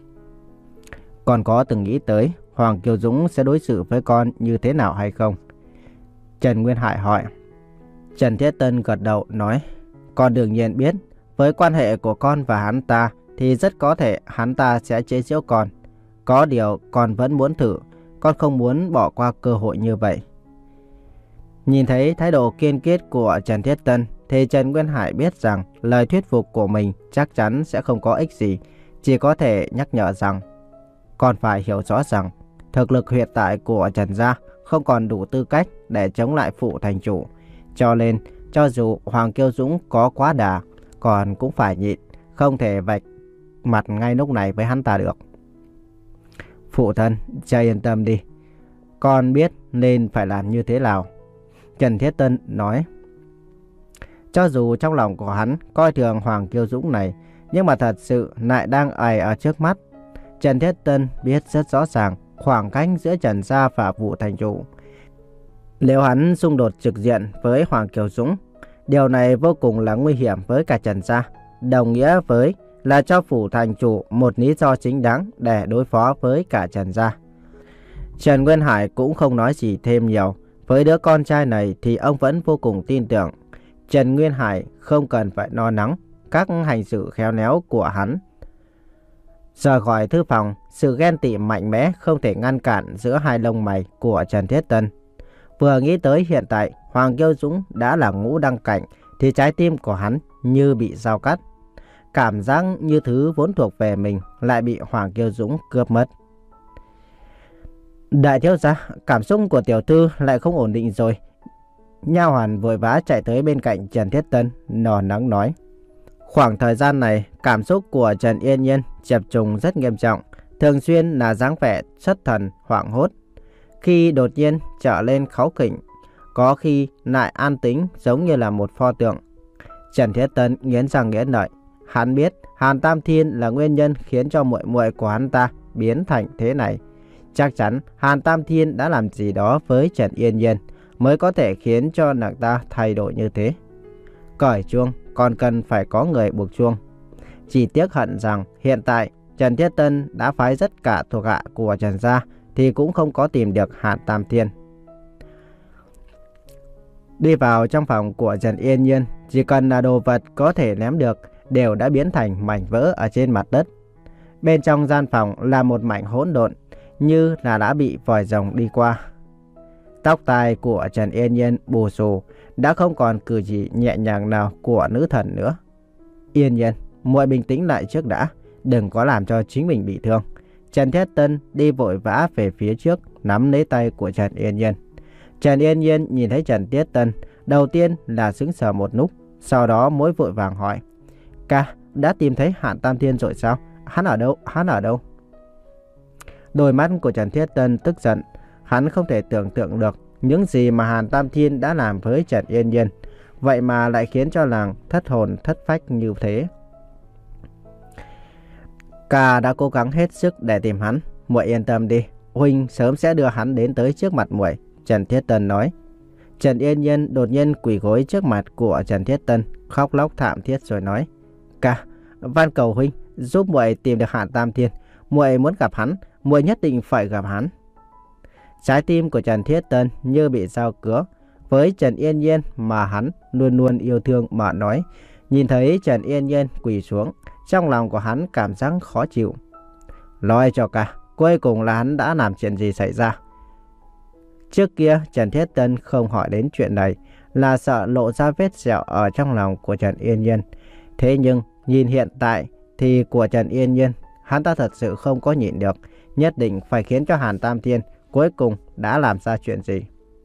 Con có từng nghĩ tới Hoàng Kiêu Dũng sẽ đối xử với con như thế nào hay không? Trần Nguyên Hải hỏi. Trần Thiết Tân gật đầu nói: "Con đương nhiên biết, với quan hệ của con và hắn ta thì rất có thể hắn ta sẽ chế giễu con. Có điều con vẫn muốn thử, con không muốn bỏ qua cơ hội như vậy." Nhìn thấy thái độ kiên quyết của Trần Thiết Tân thì Trần Nguyên Hải biết rằng lời thuyết phục của mình chắc chắn sẽ không có ích gì. Chỉ có thể nhắc nhở rằng con phải hiểu rõ rằng thực lực hiện tại của Trần gia không còn đủ tư cách để chống lại phụ thành chủ. Cho nên cho dù Hoàng Kiêu Dũng có quá đà, còn cũng phải nhịn, không thể vạch mặt ngay lúc này với hắn ta được. "Phụ thân, cha yên tâm đi. Con biết nên phải làm như thế nào." Trần Thiết Tân nói. Cho dù trong lòng của hắn coi thường Hoàng Kiêu Dũng này, nhưng mà thật sự lại đang ày ở trước mắt. Trần Thiết Tân biết rất rõ ràng khoảng cách giữa Trần gia và vụ thành chủ. Nếu hắn xung đột trực diện với Hoàng Kiêu Dũng, điều này vô cùng là nguy hiểm với cả Trần gia, đồng nghĩa với là cho phủ thành chủ một lý do chính đáng để đối phó với cả Trần gia. Trần Nguyên Hải cũng không nói gì thêm nhiều. Với đứa con trai này thì ông vẫn vô cùng tin tưởng. Trần Nguyên Hải không cần phải lo lắng các hành xử khéo léo của hắn. Rời khỏi thư phòng, sự ghen tị mạnh mẽ không thể ngăn cản giữa hai lông mày của Trần Thiết Tân. Vừa nghĩ tới hiện tại Hoàng Kiêu Dũng đã là ngũ đăng cảnh thì trái tim của hắn như bị dao cắt. Cảm giác như thứ vốn thuộc về mình lại bị Hoàng Kiêu Dũng cướp mất. Đại thiếu gia, cảm xúc của tiểu thư lại không ổn định rồi. Nha hoàn vội vã chạy tới bên cạnh Trần Thiết Tân, nò nắng nói. Khoảng thời gian này, cảm xúc của Trần Yên Nhiên chập trùng rất nghiêm trọng, thường xuyên là dáng vẻ thất thần, hoảng hốt. Khi đột nhiên trở lên kháu khỉnh, có khi lại an tĩnh giống như là một pho tượng. Trần Thiết Tân nghiến răng nghiến lợi, hắn biết Hàn Tam Thiên là nguyên nhân khiến cho muội muội của hắn ta biến thành thế này. Chắc chắn Hàn Tam Thiên đã làm gì đó với Trần Yên Nhiên mới có thể khiến cho nàng ta thay đổi như thế. Cởi chuông còn cần phải có người buộc chuông. Chỉ tiếc hận rằng hiện tại Trần Thiết Tân đã phái tất cả thuộc hạ của Trần gia thì cũng không có tìm được Hàn Tam Thiên. Đi vào trong phòng của Trần Yên Nhiên, chỉ cần là đồ vật có thể ném được đều đã biến thành mảnh vỡ ở trên mặt đất. Bên trong gian phòng là một mảnh hỗn độn, như là đã bị vòi rồng đi qua. Tóc tai của Trần Yên Nhiên bù xù, đã không còn cử chỉ nhẹ nhàng nào của nữ thần nữa. Yên Nhiên, muội bình tĩnh lại trước đã, đừng có làm cho chính mình bị thương. Trần Thiết Tân đi vội vã về phía trước, nắm lấy tay của Trần Yên Nhiên. Trần Yên Nhiên nhìn thấy Trần Thiết Tân, đầu tiên là sững sờ một lúc, sau đó mới vội vàng hỏi. Ca, đã tìm thấy Hàn Tam Thiên rồi sao? Hắn ở đâu? Hắn ở đâu? Đôi mắt của Trần Thiết Tân tức giận, hắn không thể tưởng tượng được những gì mà Hàn Tam Thiên đã làm với Trần Yên Nhiên, vậy mà lại khiến cho nàng thất hồn thất phách như thế. Ca đã cố gắng hết sức để tìm hắn, muội yên tâm đi, huynh sớm sẽ đưa hắn đến tới trước mặt muội, Trần Thiết Tân nói. Trần Yên Nhiên đột nhiên quỳ gối trước mặt của Trần Thiết Tân, khóc lóc thảm thiết rồi nói. Ca, van cầu huynh giúp muội tìm được Hàn Tam Thiên, muội muốn gặp hắn, muội nhất định phải gặp hắn. Trái tim của Trần Thiết Tân như bị dao cứa. Với Trần Yên Nhiên mà hắn luôn luôn yêu thương mà nói, nhìn thấy Trần Yên Nhiên quỳ xuống, trong lòng của hắn cảm giác khó chịu. Nói cho ca, cuối cùng là hắn đã làm chuyện gì xảy ra? Trước kia Trần Thiết Tân không hỏi đến chuyện này là sợ lộ ra vết sẹo ở trong lòng của Trần Yên Nhiên. Thế nhưng nhìn hiện tại thì của Trần Yên Nhiên, hắn ta thật sự không có nhịn được, nhất định phải khiến cho Hàn Tam Thiên cuối cùng đã làm ra chuyện gì.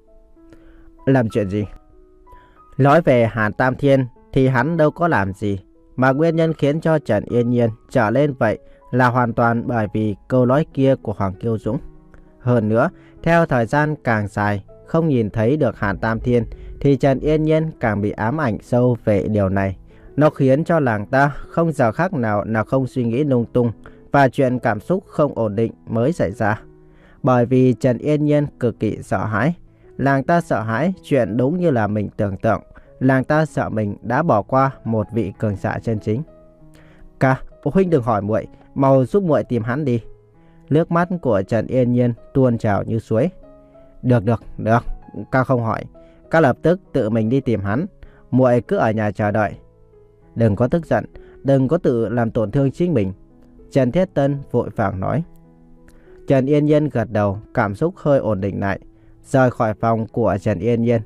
Làm chuyện gì? Nói về Hàn Tam Thiên thì hắn đâu có làm gì, mà nguyên nhân khiến cho Trần Yên Nhiên trở lên vậy là hoàn toàn bởi vì câu nói kia của Hoàng Kiêu Dũng. Hơn nữa, theo thời gian càng dài không nhìn thấy được Hàn Tam Thiên thì Trần Yên Nhiên càng bị ám ảnh sâu về điều này. Nó khiến cho nàng ta không giờ khác nào nào không suy nghĩ lung tung và chuyện cảm xúc không ổn định mới xảy ra. Bởi vì Trần Yên Nhiên cực kỳ sợ hãi. Nàng ta sợ hãi chuyện đúng như là mình tưởng tượng. Nàng ta sợ mình đã bỏ qua một vị cường giả chân chính. Ca, huynh đừng hỏi muội, mau giúp muội tìm hắn đi. Nước mắt của Trần Yên Nhiên tuôn trào như suối. Được được được, ca không hỏi. Ca lập tức tự mình đi tìm hắn. Muội cứ ở nhà chờ đợi. Đừng có tức giận, đừng có tự làm tổn thương chính mình, Trần Thiết Tân vội vàng nói. Trần Yên Nhiên gật đầu, cảm xúc hơi ổn định lại, rời khỏi phòng của Trần Yên Nhiên.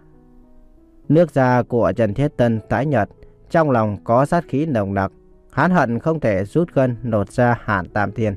Nước da của Trần Thiết Tân tái nhợt, trong lòng có sát khí nồng nặc, hắn hận không thể rút gân nột ra Hàn Tam Thiên.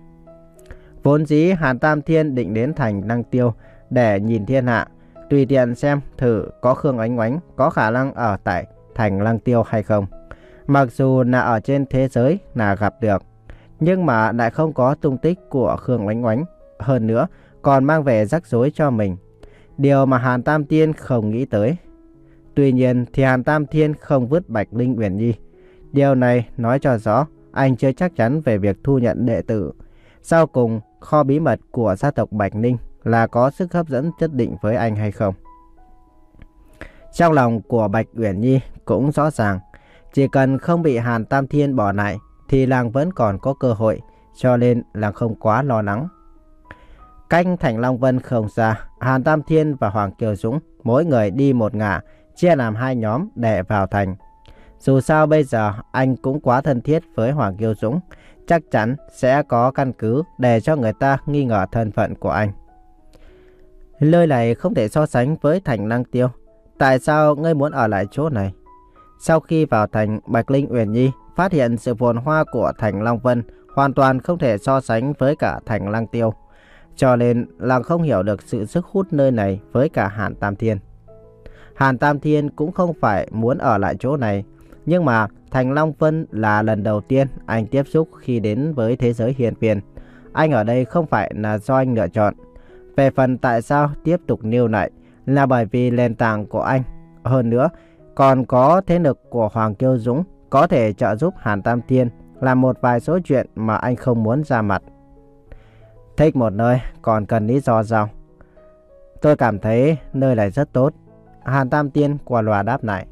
Vốn dĩ Hàn Tam Thiên định đến thành Lăng Tiêu để nhìn thiên hạ, tùy tiện xem thử có Khương Oánh Oánh có khả năng ở tại thành Lăng Tiêu hay không. Mặc dù là ở trên thế giới là gặp được, nhưng mà lại không có tung tích của Khương Oánh Oánh. Hơn nữa còn mang về rắc rối cho mình, điều mà Hàn Tam Thiên không nghĩ tới. Tuy nhiên thì Hàn Tam Thiên không vứt Bạch Linh Uyển Nhi. Điều này nói cho rõ anh chưa chắc chắn về việc thu nhận đệ tử. Sau cùng kho bí mật của gia tộc Bạch Ninh là có sức hấp dẫn nhất định với anh hay không. Trong lòng của Bạch Uyển Nhi cũng rõ ràng, chỉ cần không bị Hàn Tam Thiên bỏ lại thì làng vẫn còn có cơ hội, cho nên làng không quá lo lắng. Cách thành Long Vân không xa, Hàn Tam Thiên và Hoàng Kiều Dũng mỗi người đi một ngả chia làm hai nhóm để vào thành. Dù sao bây giờ anh cũng quá thân thiết với Hoàng Kiêu Dũng, chắc chắn sẽ có căn cứ để cho người ta nghi ngờ thân phận của anh. Nơi này không thể so sánh với thành Lăng Tiêu. Tại sao ngươi muốn ở lại chỗ này? Sau khi vào thành, Bạch Linh Uyển Nhi phát hiện sự phồn hoa của thành Long Vân hoàn toàn không thể so sánh với cả thành Lăng Tiêu. Cho nên nàng không hiểu được sự sức hút nơi này với cả Hàn Tam Thiên. Hàn Tam Thiên cũng không phải muốn ở lại chỗ này, nhưng mà thành Long Vân là lần đầu tiên anh tiếp xúc khi đến với thế giới hiên viên. Anh ở đây không phải là do anh lựa chọn. Về phần tại sao tiếp tục nêu lại là bởi vì nền tảng của anh. Hơn nữa, còn có thế lực của Hoàng Kiêu Dũng có thể trợ giúp Hàn Tam Thiên làm một vài số chuyện mà anh không muốn ra mặt. Thích một nơi còn cần lý do sao? Tôi cảm thấy nơi này rất tốt. Hàn Tam Thiên qua loa đáp lại.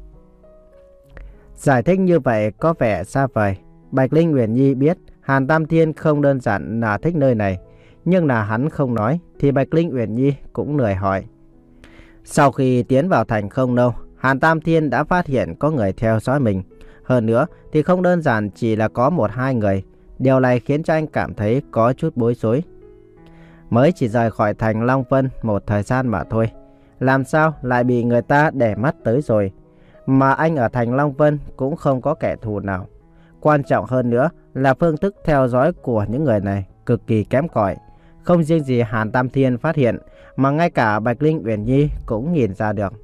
Giải thích như vậy có vẻ xa vời. Bạch Linh Uyển Nhi biết Hàn Tam Thiên không đơn giản là thích nơi này, nhưng là hắn không nói thì Bạch Linh Uyển Nhi cũng lười hỏi. Sau khi tiến vào thành không lâu, Hàn Tam Thiên đã phát hiện có người theo dõi mình. Hơn nữa thì không đơn giản chỉ là có một hai người. Điều này khiến cho anh cảm thấy có chút bối rối. Mới chỉ rời khỏi thành Long Vân một thời gian mà thôi, làm sao lại bị người ta để mắt tới rồi? Mà anh ở thành Long Vân cũng không có kẻ thù nào. Quan trọng hơn nữa là phương thức theo dõi của những người này cực kỳ kém cỏi. Không riêng gì Hàn Tam Thiên phát hiện, mà ngay cả Bạch Linh Uyển Nhi cũng nhìn ra được.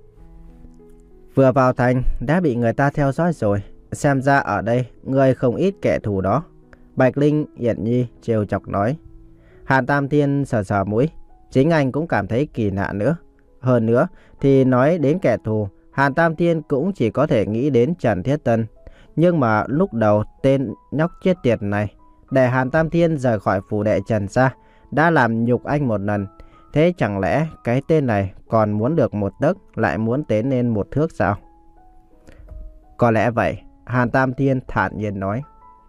Vừa vào thành đã bị người ta theo dõi rồi. Xem ra ở đây người không ít kẻ thù đó. Bạch Linh Uyển Nhi trêu chọc nói. Hàn Tam Thiên sờ sờ mũi. Chính anh cũng cảm thấy kỳ lạ nữa. Hơn nữa thì nói đến kẻ thù, Hàn Tam Thiên cũng chỉ có thể nghĩ đến Trần Thiết Tân. Nhưng mà lúc đầu tên nhóc chết tiệt này để Hàn Tam Thiên rời khỏi phủ đệ Trần gia đã làm nhục anh một lần. Thế chẳng lẽ cái tên này còn muốn được một tấc lại muốn tiến lên một thước sao? Có lẽ vậy, Hàn Tam Thiên thản nhiên nói.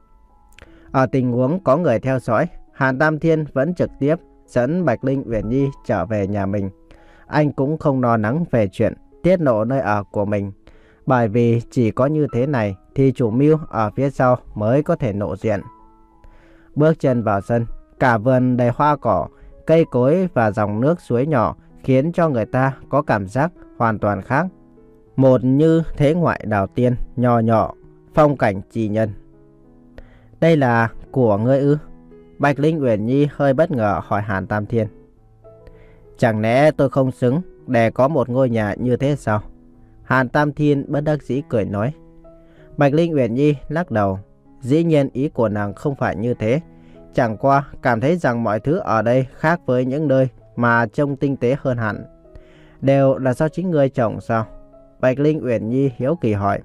Ở tình huống có người theo dõi, Hàn Tam Thiên vẫn trực tiếp dẫn Bạch Linh Uyển Nhi trở về nhà mình. Anh cũng không lo lắng về chuyện tiết lộ nơi ở của mình. Bởi vì chỉ có như thế này thì chủ mưu ở phía sau mới có thể lộ diện. Bước chân vào sân, cả vườn đầy hoa cỏ, cây cối và dòng nước suối nhỏ khiến cho người ta có cảm giác hoàn toàn khác. Một như thế ngoại đào tiên, nhỏ nhỏ, phong cảnh trì nhân. Đây là của ngươi ư? Bạch Linh Uyển Nhi hơi bất ngờ hỏi Hàn Tam Thiên. Chẳng lẽ tôi không xứng để có một ngôi nhà như thế sao? Hàn Tam Thiên bất đắc dĩ cười nói. Bạch Linh Uyển Nhi lắc đầu. Dĩ nhiên ý của nàng không phải như thế. Chẳng qua cảm thấy rằng mọi thứ ở đây khác với những nơi mà trông tinh tế hơn hẳn. Đều là do chính ngươi trồng sao? Bạch Linh Uyển Nhi hiếu kỳ hỏi.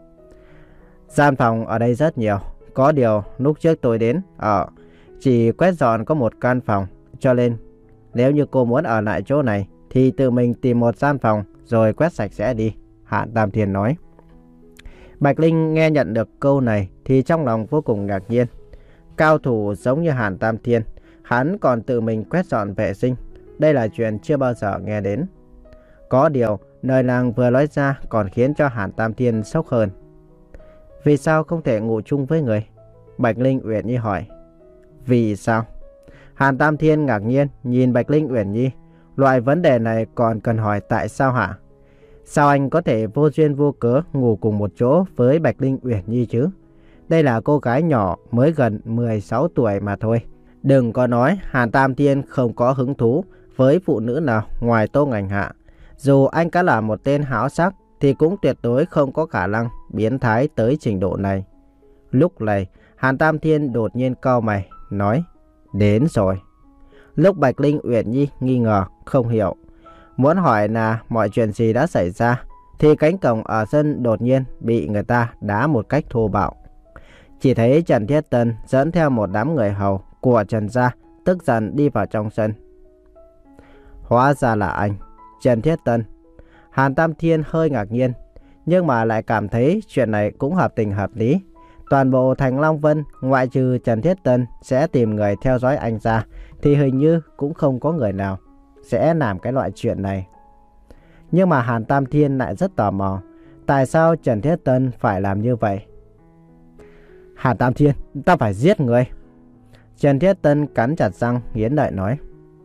Gian phòng ở đây rất nhiều. Có điều lúc trước tôi đến ở chỉ quét dọn có một căn phòng. Cho nên nếu như cô muốn ở lại chỗ này thì tự mình tìm một gian phòng rồi quét sạch sẽ đi, Hàn Tam Thiên nói. Bạch Linh nghe nhận được câu này thì trong lòng vô cùng ngạc nhiên. Cao thủ giống như Hàn Tam Thiên, hắn còn tự mình quét dọn vệ sinh. Đây là chuyện chưa bao giờ nghe đến. Có điều, lời nàng vừa nói ra còn khiến cho Hàn Tam Thiên sốc hơn. Vì sao không thể ngủ chung với người? Bạch Linh Uyển Nhi hỏi. Vì sao? Hàn Tam Thiên ngạc nhiên nhìn Bạch Linh Uyển Nhi. Loại vấn đề này còn cần hỏi tại sao hả? Sao anh có thể vô duyên vô cớ ngủ cùng một chỗ với Bạch Linh Uyển Nhi chứ? Đây là cô gái nhỏ mới gần mười sáu tuổi mà thôi. Đừng có nói Hàn Tam Thiên không có hứng thú với phụ nữ nào ngoài Tô Ngành Hạ. Dù anh có là một tên háo sắc thì cũng tuyệt đối không có khả năng biến thái tới trình độ này. Lúc này Hàn Tam Thiên đột nhiên cau mày nói. Đến rồi. Lúc Bạch Linh Uyển Nhi nghi ngờ không hiểu, muốn hỏi là mọi chuyện gì đã xảy ra, thì cánh cổng ở sân đột nhiên bị người ta đá một cách thô bạo. Chỉ thấy Trần Thiết Tân dẫn theo một đám người hầu của Trần gia tức giận đi vào trong sân. Hóa ra là anh, Trần Thiết Tân. Hàn Tam Thiên hơi ngạc nhiên, nhưng mà lại cảm thấy chuyện này cũng hợp tình hợp lý. Toàn bộ thành Long Vân ngoại trừ Trần Thiết Tân sẽ tìm người theo dõi anh ra thì hình như cũng không có người nào sẽ làm cái loại chuyện này. Nhưng mà Hàn Tam Thiên lại rất tò mò. Tại sao Trần Thiết Tân phải làm như vậy? Hàn Tam Thiên, ta phải giết người. Trần Thiết Tân cắn chặt răng, nghiến lợi nói.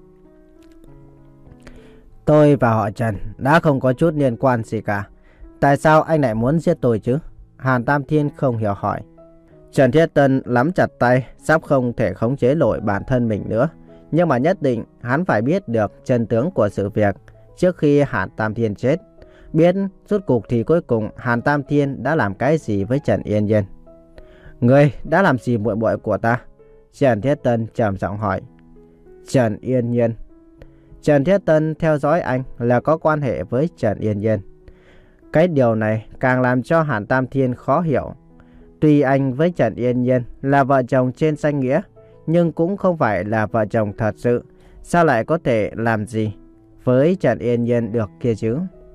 Tôi và họ Trần đã không có chút liên quan gì cả. Tại sao anh lại muốn giết tôi chứ? Hàn Tam Thiên không hiểu hỏi. Trần Thiết Tân nắm chặt tay, sắp không thể khống chế nổi bản thân mình nữa. Nhưng mà nhất định hắn phải biết được chân tướng của sự việc trước khi Hàn Tam Thiên chết. Biết rốt cuộc thì cuối cùng Hàn Tam Thiên đã làm cái gì với Trần Yên Nhiên. Ngươi đã làm gì muội muội của ta? Trần Thiết Tân trầm giọng hỏi. Trần Yên Nhiên. Trần Thiết Tân theo dõi anh là có quan hệ với Trần Yên Nhiên. Cái điều này càng làm cho Hàn Tam Thiên khó hiểu. Tuy anh với Trần Yên Nhiên là vợ chồng trên danh nghĩa, nhưng cũng không phải là vợ chồng thật sự. Sao lại có thể làm gì với Trần Yên Nhiên được kia chứ?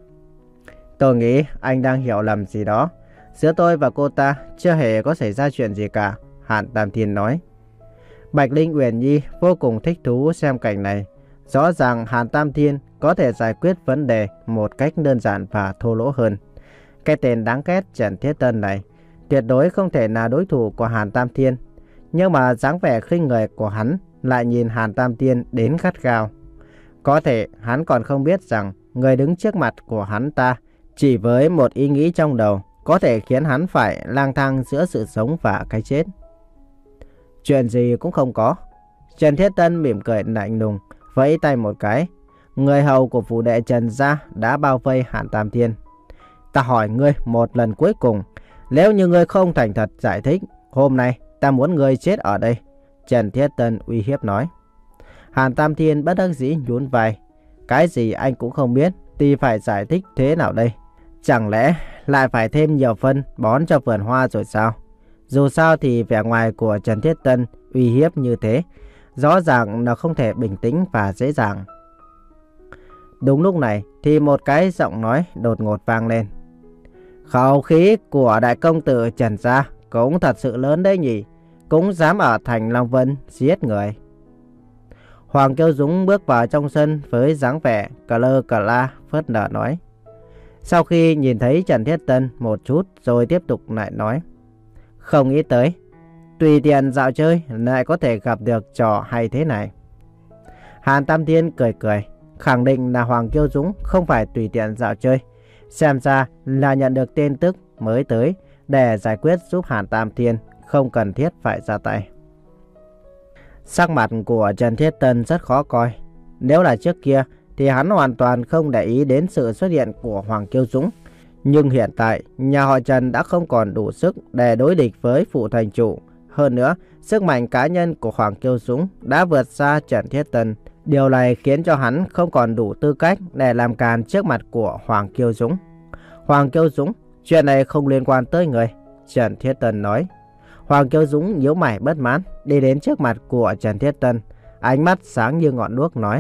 Tôi nghĩ anh đang hiểu lầm gì đó. Giữa tôi và cô ta chưa hề có xảy ra chuyện gì cả, Hàn Tam Thiên nói. Bạch Linh Uyển Nhi vô cùng thích thú xem cảnh này. Rõ ràng Hàn Tam Thiên có thể giải quyết vấn đề một cách đơn giản và thô lỗ hơn. Cái tên đáng ghét Trần Thiết Tân này tuyệt đối không thể là đối thủ của Hàn Tam Thiên. Nhưng mà dáng vẻ khinh người của hắn lại nhìn Hàn Tam Thiên đến gắt gao. Có thể hắn còn không biết rằng người đứng trước mặt của hắn ta chỉ với một ý nghĩ trong đầu có thể khiến hắn phải lang thang giữa sự sống và cái chết. Chuyện gì cũng không có. Trần Thiết Tân mỉm cười lạnh lùng, vẫy tay một cái. Người hầu của phủ đệ Trần gia đã bao vây Hàn Tam Thiên. Ta hỏi ngươi một lần cuối cùng, nếu như ngươi không thành thật giải thích, hôm nay ta muốn ngươi chết ở đây, Trần Thiết Tân uy hiếp nói. Hàn Tam Thiên bất đắc dĩ nhún vai. Cái gì anh cũng không biết thì phải giải thích thế nào đây? Chẳng lẽ lại phải thêm nhiều phân bón cho vườn hoa rồi sao? Dù sao thì vẻ ngoài của Trần Thiết Tân uy hiếp như thế, rõ ràng là không thể bình tĩnh và dễ dàng. Đúng lúc này thì một cái giọng nói đột ngột vang lên. Khẩu khí của đại công tử Trần gia cũng thật sự lớn đấy nhỉ, cũng dám ở thành Long Vân giết người. Hoàng Kiêu Dũng bước vào trong sân với dáng vẻ cà lơ cà la phớt lờ nói. Sau khi nhìn thấy Trần Thiết Tân một chút rồi tiếp tục lại nói. Không nghĩ tới, tùy tiện dạo chơi lại có thể gặp được trò hay thế này. Hàn Tam Thiên cười cười, khẳng định là Hoàng Kiêu Dũng không phải tùy tiện dạo chơi. Xem ra là nhận được tin tức mới tới để giải quyết giúp Hàn Tam Thiên, không cần thiết phải ra tay. Sắc mặt của Trần Thiết Tân rất khó coi. Nếu là trước kia thì hắn hoàn toàn không để ý đến sự xuất hiện của Hoàng Kiêu Dũng. Nhưng hiện tại, nhà họ Trần đã không còn đủ sức để đối địch với phụ thành chủ. Hơn nữa, sức mạnh cá nhân của Hoàng Kiêu Dũng đã vượt xa Trần Thiết Tân. Điều này khiến cho hắn không còn đủ tư cách để làm càn trước mặt của Hoàng Kiêu Dũng. Hoàng Kiêu Dũng, chuyện này không liên quan tới người, Trần Thiết Tân nói. Hoàng Kiêu Dũng nhíu mày bất mãn, đi đến trước mặt của Trần Thiết Tân, ánh mắt sáng như ngọn đuốc nói.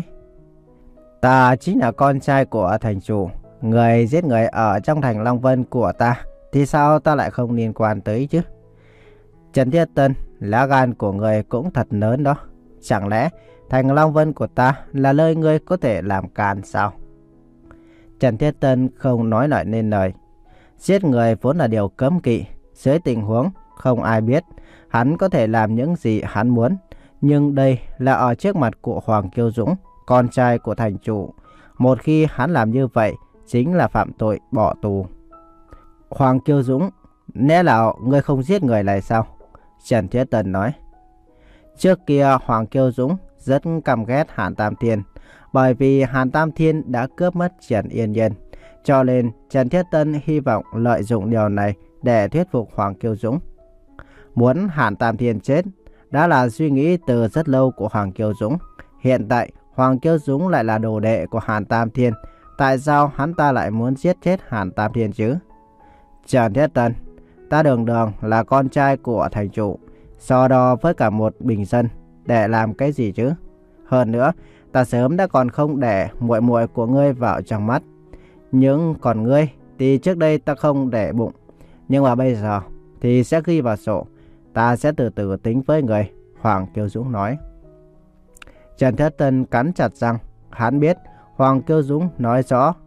Ta chính là con trai của thành chủ, người giết người ở trong thành Long Vân của ta, thì sao ta lại không liên quan tới chứ? Trần Thiết Tân, lá gan của người cũng thật lớn đó. Chẳng lẽ thành Long Vân của ta là nơi ngươi có thể làm càn sao? Trần Thiết Tân không nói lại nên lời. Giết người vốn là điều cấm kỵ. Dưới tình huống không ai biết, hắn có thể làm những gì hắn muốn. Nhưng đây là ở trước mặt của Hoàng Kiêu Dũng, con trai của thành chủ. Một khi hắn làm như vậy, chính là phạm tội bỏ tù. Hoàng Kiêu Dũng, lẽ nào ngươi không giết người này sao? Trần Thiết Tân nói. Trước kia Hoàng Kiêu Dũng rất căm ghét Hàn Tam Thiên, bởi vì Hàn Tam Thiên đã cướp mất Trần Yên Nhiên. Cho nên Trần Thiết Tân hy vọng lợi dụng điều này để thuyết phục Hoàng Kiêu Dũng. Muốn Hàn Tam Thiên chết đã là suy nghĩ từ rất lâu của Hoàng Kiêu Dũng. Hiện tại Hoàng Kiêu Dũng lại là đồ đệ của Hàn Tam Thiên. Tại sao hắn ta lại muốn giết chết Hàn Tam Thiên chứ? Trần Thiết Tân, ta đường đường là con trai của thành chủ, so đo với cả một bình dân để làm cái gì chứ? Hơn nữa, ta sớm đã còn không để muội muội của ngươi vào trong mắt. Nhưng còn ngươi thì trước đây ta không để bụng. Nhưng mà bây giờ thì sẽ ghi vào sổ. Ta sẽ từ từ tính với người, Hoàng Kiêu Dũng nói. Trần Thiết Tân cắn chặt răng. Hắn biết Hoàng Kiêu Dũng nói rõ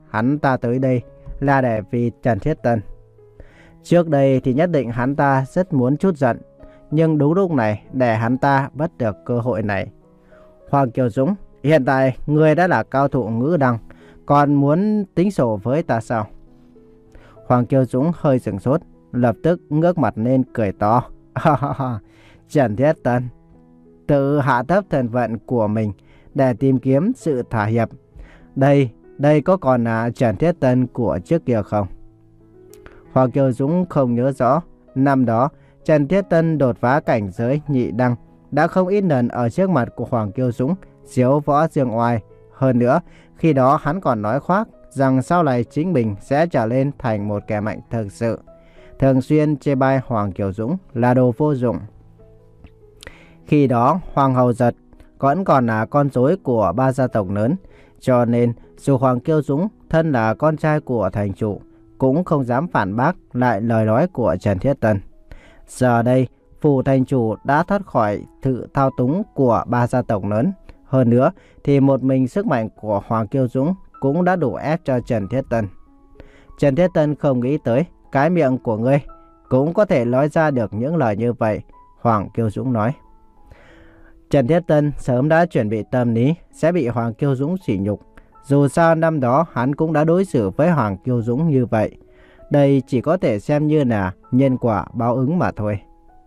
hắn ta tới đây là để vì Trần Thiết Tân. Trước đây thì nhất định hắn ta rất muốn chút giận, nhưng đúng lúc này để hắn ta bắt được cơ hội này. Hoàng Kiều Dũng, hiện tại ngươi đã là cao thủ ngữ đăng, còn muốn tính sổ với ta sao? Hoàng Kiều Dũng hơi sửng sốt, lập tức ngước mặt lên cười to. Trần Thiết Tân tự hạ thấp thân phận của mình để tìm kiếm sự thỏa hiệp. Đây, đây có còn là Trần Thiết Tân của trước kia không? Hoàng Kiều Dũng không nhớ rõ. Năm đó, Trần Thiết Tân đột phá cảnh giới nhị đăng đã không ít lần ở trước mặt của Hoàng Kiều Dũng diếu võ dương oai. Hơn nữa, khi đó hắn còn nói khoác rằng sau này chính mình sẽ trở lên thành một kẻ mạnh thực sự. Thường xuyên chê bai Hoàng Kiều Dũng là đồ vô dụng. Khi đó, Hoàng Hầu Giật vẫn còn là con rối của ba gia tộc lớn, cho nên dù Hoàng Kiều Dũng thân là con trai của thành chủ, cũng không dám phản bác lại lời nói của Trần Thiết Tân. Giờ đây, phủ thành chủ đã thoát khỏi sự thao túng của ba gia tộc lớn. Hơn nữa, thì một mình sức mạnh của Hoàng Kiều Dũng cũng đã đủ ép cho Trần Thiết Tân. Trần Thiết Tân không nghĩ tới cái miệng của ngươi cũng có thể nói ra được những lời như vậy, Hoàng Kiều Dũng nói. Trần Thiết Tân sớm đã chuẩn bị tâm lý sẽ bị Hoàng Kiều Dũng sỉ nhục. Dù sao năm đó hắn cũng đã đối xử với Hoàng Kiều Dũng như vậy. Đây chỉ có thể xem như là nhân quả báo ứng mà thôi.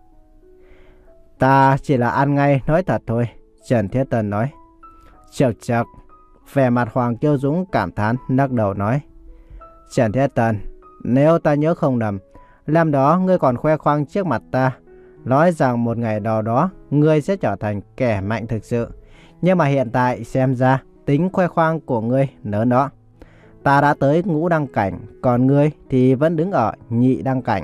Ta chỉ là ăn ngay nói thật thôi, Trần Thiết Tân nói. Chật chật, vẻ mặt Hoàng Kiều Dũng cảm thán lắc đầu nói. Trần Thiết Tân, nếu ta nhớ không nhầm, năm đó ngươi còn khoe khoang trước mặt ta, nói rằng một ngày nào đó ngươi sẽ trở thành kẻ mạnh thực sự. Nhưng mà hiện tại xem ra tính khoe khoang của ngươi lớn đó. Ta đã tới ngũ đăng cảnh, còn ngươi thì vẫn đứng ở nhị đăng cảnh.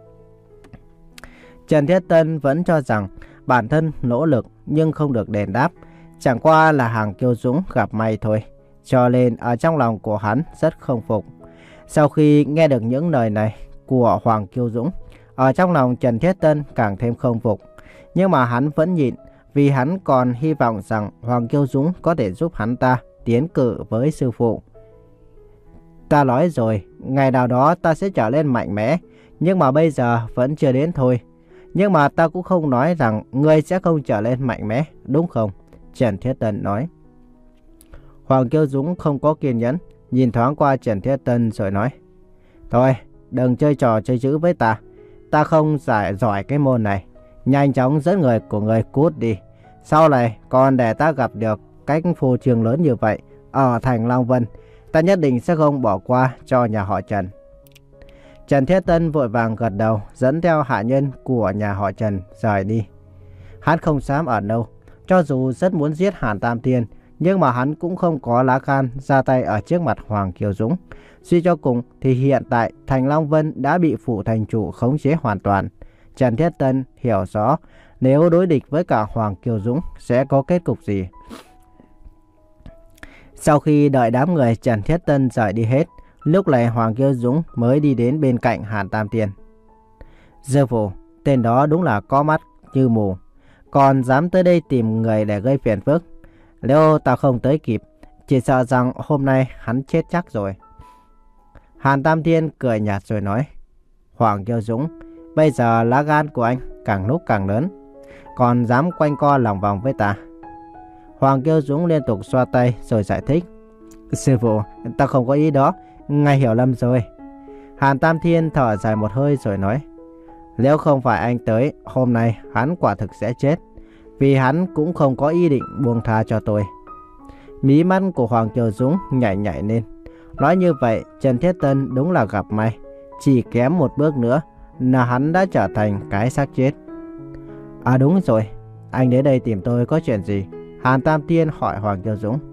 Trần Thiết Tân vẫn cho rằng bản thân nỗ lực nhưng không được đền đáp, chẳng qua là Hoàng Kiều Dũng gặp may thôi. Cho nên ở trong lòng của hắn rất không phục. Sau khi nghe được những lời này của Hoàng Kiều Dũng, ở trong lòng Trần Thiết Tân càng thêm không phục. Nhưng mà hắn vẫn nhịn, vì hắn còn hy vọng rằng Hoàng Kiều Dũng có thể giúp hắn ta tiến cử với sư phụ. Ta nói rồi, ngày nào đó ta sẽ trở lên mạnh mẽ, nhưng mà bây giờ vẫn chưa đến thôi. Nhưng mà ta cũng không nói rằng ngươi sẽ không trở lên mạnh mẽ, đúng không? Trần Thiết Tân nói. Hoàng Kiều Dũng không có kiên nhẫn, nhìn thoáng qua Trần Thiết Tân rồi nói. Thôi, đừng chơi trò chơi chữ với ta. Ta không giải giỏi cái môn này. Nhanh chóng dẫn người của người cút đi. Sau này còn để ta gặp được cách phô trương lớn như vậy ở thành Long Vân, ta nhất định sẽ không bỏ qua cho nhà họ Trần. Trần Thiết Tân vội vàng gật đầu, dẫn theo hạ nhân của nhà họ Trần rời đi. Hắn không dám ở đâu, cho dù rất muốn giết Hàn Tam Thiên, nhưng mà hắn cũng không có lá gan ra tay ở trước mặt Hoàng Kiều Dũng. Suy cho cùng thì hiện tại thành Long Vân đã bị phủ thành chủ khống chế hoàn toàn. Trần Thiết Tân hiểu rõ nếu đối địch với cả Hoàng Kiều Dũng sẽ có kết cục gì. Sau khi đợi đám người Trần Thiết Tân rời đi hết, lúc này Hoàng Kiều Dũng mới đi đến bên cạnh Hàn Tam Thiên. Dư Phủ, tên đó đúng là có mắt như mù, còn dám tới đây tìm người để gây phiền phức. Nếu ta không tới kịp, chỉ sợ rằng hôm nay hắn chết chắc rồi. Hàn Tam Thiên cười nhạt rồi nói. Hoàng Kiều Dũng, bây giờ lá gan của anh càng lúc càng lớn, còn dám quanh co lòng vòng với ta. Hoàng Kiều Dũng liên tục xoa tay rồi giải thích. Sư phụ, ta không có ý đó, ngài hiểu lầm rồi. Hàn Tam Thiên thở dài một hơi rồi nói. Nếu không phải anh tới, hôm nay hắn quả thực sẽ chết, vì hắn cũng không có ý định buông tha cho tôi. Mí mắt của Hoàng Kiều Dũng nhảy nhảy lên. Nói như vậy, Trần Thiết Tân đúng là gặp may. Chỉ kém một bước nữa là hắn đã trở thành cái xác chết. À đúng rồi, anh đến đây tìm tôi có chuyện gì? Hàn Tam Thiên hỏi Hoàng Kiều Dũng.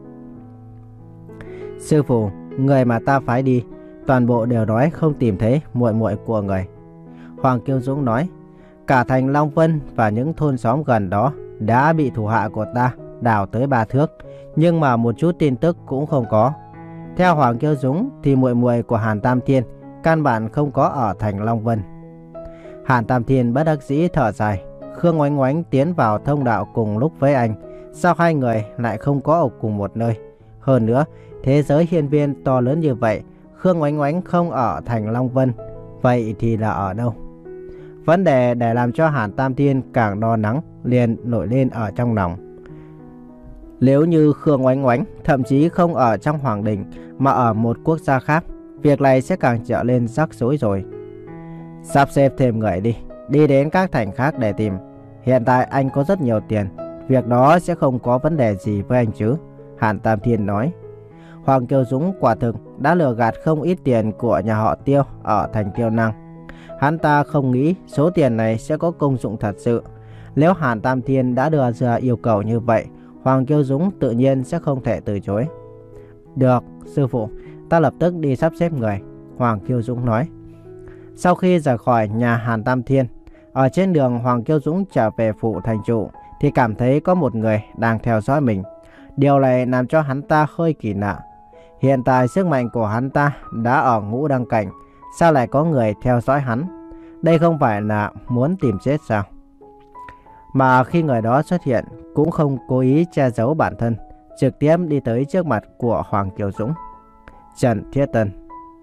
Sư phụ, người mà ta phái đi, toàn bộ đều nói không tìm thấy muội muội của người. Hoàng Kiều Dũng nói, cả thành Long Vân và những thôn xóm gần đó đã bị thủ hạ của ta đào tới ba thước, nhưng mà một chút tin tức cũng không có. Theo Hoàng Kiều Dũng thì muội muội của Hàn Tam Thiên căn bản không có ở thành Long Vân. Hàn Tam Thiên bất đắc dĩ thở dài. Khương Oánh Oánh tiến vào thông đạo cùng lúc với anh. Sao hai người lại không có ở cùng một nơi? Hơn nữa, thế giới hiên viên to lớn như vậy, Khương Oánh Oánh không ở thành Long Vân, vậy thì là ở đâu? Vấn đề để làm cho Hàn Tam Thiên càng lo lắng liền nổi lên ở trong lòng. Nếu như Khương Oánh Oánh thậm chí không ở trong Hoàng Đình mà ở một quốc gia khác, việc này sẽ càng trở lên rắc rối rồi. Sắp xếp thêm người đi, đi đến các thành khác để tìm. Hiện tại anh có rất nhiều tiền, việc đó sẽ không có vấn đề gì với anh chứ, Hàn Tam Thiên nói. Hoàng Kiều Dũng quả thực đã lừa gạt không ít tiền của nhà họ Tiêu ở thành Tiêu Năng. Hắn ta không nghĩ số tiền này sẽ có công dụng thật sự. Nếu Hàn Tam Thiên đã đưa ra yêu cầu như vậy, Hoàng Kiều Dũng tự nhiên sẽ không thể từ chối. Được, sư phụ, ta lập tức đi sắp xếp người, Hoàng Kiều Dũng nói. Sau khi rời khỏi nhà Hàn Tam Thiên, ở trên đường Hoàng Kiều Dũng trở về phủ thành trụ thì cảm thấy có một người đang theo dõi mình. Điều này làm cho hắn ta hơi kỳ lạ. Hiện tại sức mạnh của hắn ta đã ở ngũ đăng cảnh, sao lại có người theo dõi hắn? Đây không phải là muốn tìm chết sao? Mà khi người đó xuất hiện cũng không cố ý che giấu bản thân, trực tiếp đi tới trước mặt của Hoàng Kiều Dũng. Trần Thiết Tân.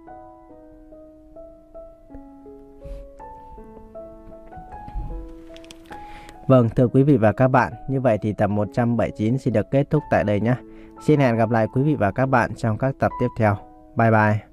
Vâng, thưa quý vị và các bạn, như vậy thì tập một trăm bảy mươi chín xin được kết thúc tại đây nhé. Xin hẹn gặp lại quý vị và các bạn trong các tập tiếp theo. Bye bye.